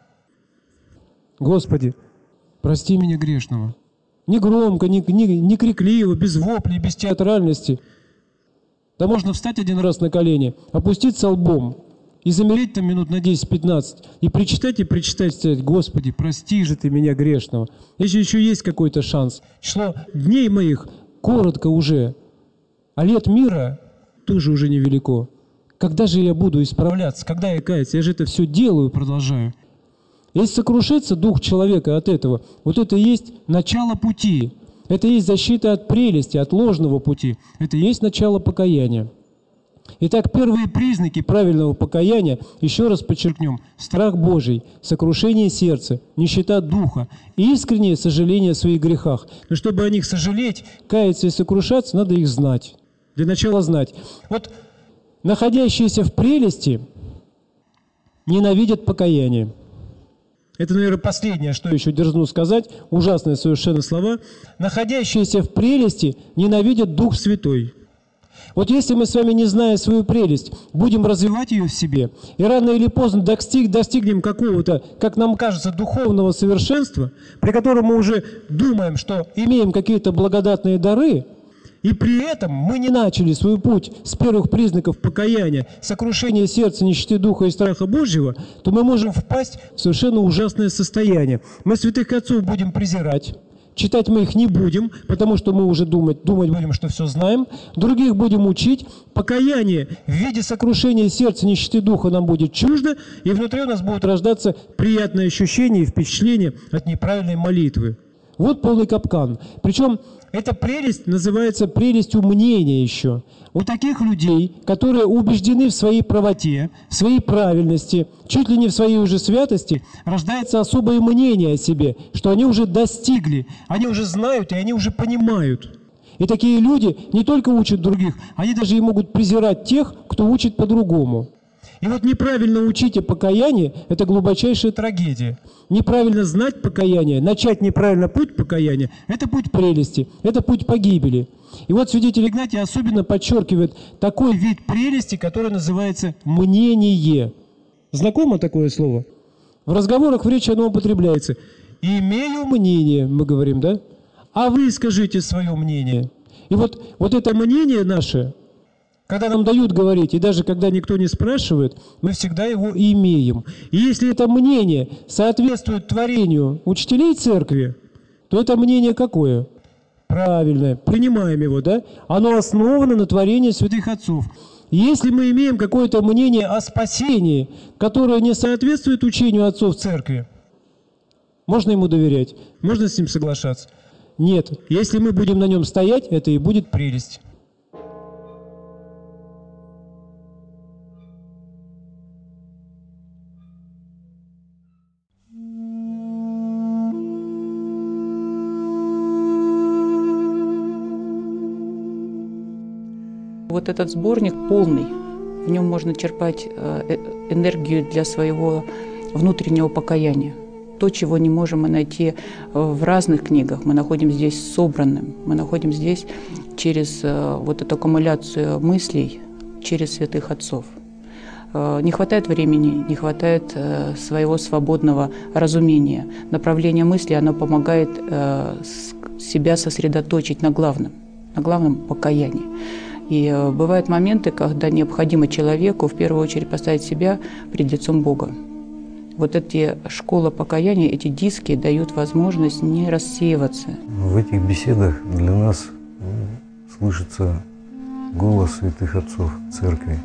Господи, прости меня грешного. Не громко, не, не, не крикливо, без воплей, без театральности. Да можно встать один раз на колени, опуститься лбом и замереть там минут на десять-пятнадцать, и причитать, и причитать, сказать: Господи, прости же ты меня грешного. Если еще есть какой-то шанс. Число дней моих коротко уже, а лет мира тоже уже невелико. Когда же я буду исправляться? Когда я каяться? Я же это все делаю, продолжаю. Если сокрушится дух человека от этого, вот это и есть начало пути. Это и есть защита от прелести, от ложного пути. Это и есть начало покаяния. Итак, первые признаки правильного покаяния, еще раз подчеркнем: страх Божий, сокрушение сердца, нищета духа и искреннее сожаление о своих грехах. Но чтобы о них сожалеть, каяться и сокрушаться, надо их знать. Для начала знать. Вот находящиеся в прелести ненавидят покаяние. Это, наверное, последнее, что еще дерзну сказать. Ужасные совершенно слова. Находящиеся в прелести ненавидят Дух Святой. Вот если мы с вами, не зная свою прелесть, будем развивать ее в себе, и рано или поздно достиг, достигнем какого-то, как нам кажется, духовного совершенства, при котором мы уже думаем, что имеем какие-то благодатные дары, и при этом мы не начали свой путь с первых признаков покаяния, сокрушения сердца, нищеты духа и страха Божьего, то мы можем впасть в совершенно ужасное состояние. Мы святых отцов будем презирать. Читать мы их не будем, потому что мы уже думать, думать будем, что все знаем. Других будем учить. Покаяние в виде сокрушения сердца, нищеты духа нам будет чуждо, и внутри у нас будут рождаться приятные ощущения и впечатления от неправильной молитвы. Вот полный капкан. Причем эта прелесть называется прелестью мнения еще. У таких людей, которые убеждены в своей правоте, в своей правильности, чуть ли не в своей уже святости, рождается особое мнение о себе, что они уже достигли, они уже знают и они уже понимают. И такие люди не только учат других, они даже и могут презирать тех, кто учит по-другому. И вот неправильно учить о покаянии – это глубочайшая трагедия. Неправильно знать покаяние, начать неправильно путь покаяния – это путь прелести, это путь погибели. И вот святитель Игнатий особенно подчеркивает такой вид прелести, который называется мнение. Знакомо такое слово? В разговорах в речи оно употребляется. «Имею мнение», мы говорим, да? А вы скажите свое мнение. И вот, вот это мнение наше, когда нам дают говорить, и даже когда никто не спрашивает, мы всегда его имеем. И если это мнение соответствует творению учителей церкви, то это мнение какое? Правильное. Принимаем его, да? Оно основано на творении святых отцов. Если мы имеем какое-то мнение о спасении, которое не соответствует учению отцов церкви, можно ему доверять? Можно с ним соглашаться? Нет. Если мы будем на нем стоять, это и будет прелесть. Вот этот сборник полный, в нем можно черпать энергию для своего внутреннего покаяния. То, чего не можем мы найти в разных книгах, мы находим здесь собранным, мы находим здесь через вот эту аккумуляцию мыслей, через святых отцов. Не хватает времени, не хватает своего свободного разумения. Направление мысли, оно помогает себя сосредоточить на главном, на главном покаянии. И э, бывают моменты, когда необходимо человеку в первую очередь поставить себя пред лицом Бога. Вот эти школа покаяния, эти диски дают возможность не рассеиваться. В этих беседах для нас слышится голос святых отцов церкви.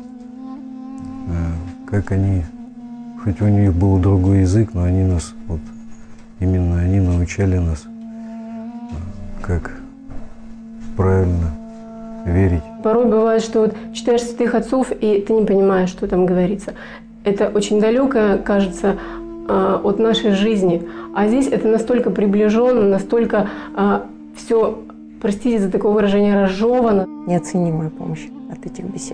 Как они, хоть у них был другой язык, но они нас, вот именно они научали нас, как правильно верить. Порой бывает, что вот читаешь святых отцов, и ты не понимаешь, что там говорится. Это очень далекое, кажется, от нашей жизни. А здесь это настолько приближенно, настолько все, простите за такое выражение, разжевано. Неоценимая помощь от этих бесед.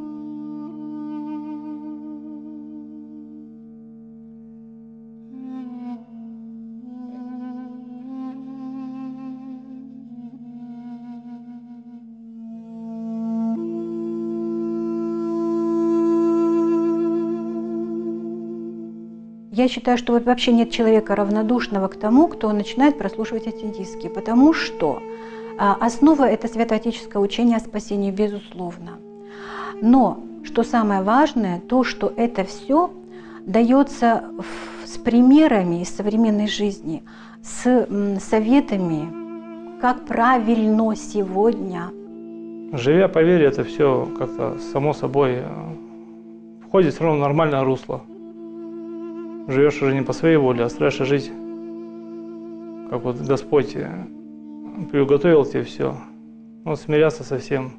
Я считаю, что вообще нет человека равнодушного к тому, кто начинает прослушивать эти диски, потому что основа – это святоотеческое учение о спасении, безусловно. Но, что самое важное, то, что это все дается с примерами из современной жизни, с советами, как правильно сегодня. Живя по вере, это все как-то само собой входит все равно в нормальное русло. Живешь уже не по своей воле, а стараешься жить, как вот Господь приготовил тебе все. Ну, смиряться со всем,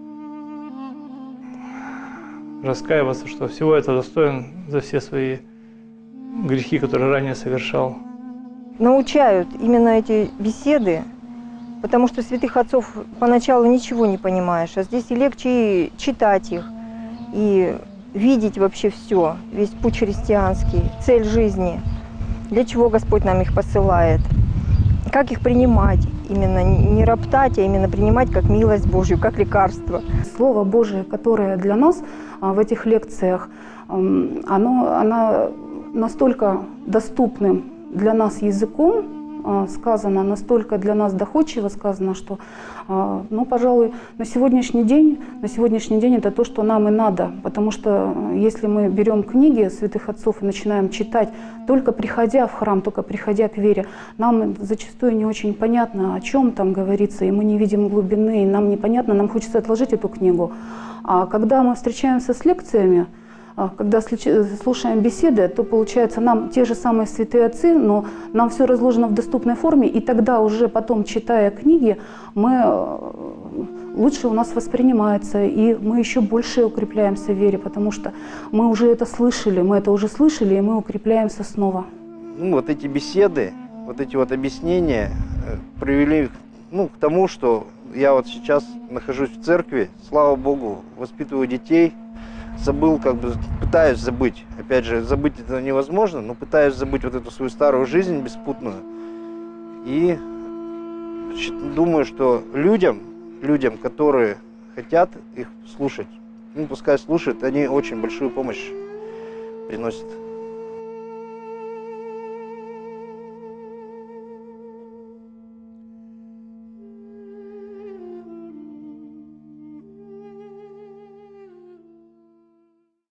раскаиваться, что всего это достоин за все свои грехи, которые ранее совершал. Научают именно эти беседы, потому что святых отцов поначалу ничего не понимаешь, а здесь и легче и читать их, и видеть вообще все, весь путь христианский, цель жизни, для чего Господь нам их посылает, как их принимать, именно не роптать, а именно принимать как милость Божью, как лекарство. Слово Божие, которое для нас в этих лекциях, оно, оно настолько доступным для нас языком сказано, настолько для нас доходчиво сказано, что, ну, пожалуй, на сегодняшний день, на сегодняшний день это то, что нам и надо. Потому что если мы берем книги святых отцов и начинаем читать, только приходя в храм, только приходя к вере, нам зачастую не очень понятно, о чем там говорится, и мы не видим глубины, и нам непонятно, нам хочется отложить эту книгу. А когда мы встречаемся с лекциями, когда слушаем беседы, то получается нам те же самые святые отцы, но нам все разложено в доступной форме, и тогда уже потом, читая книги, мы лучше у нас воспринимается, и мы еще больше укрепляемся в вере, потому что мы уже это слышали, мы это уже слышали, и мы укрепляемся снова. Ну, вот эти беседы, вот эти вот объяснения привели, ну, к тому, что я вот сейчас нахожусь в церкви, слава Богу, воспитываю детей. Забыл, как бы, пытаюсь забыть. Опять же, забыть это невозможно, но пытаюсь забыть вот эту свою старую жизнь беспутную. И думаю, что людям, людям, которые хотят их слушать, ну, пускай слушают, они очень большую помощь приносят.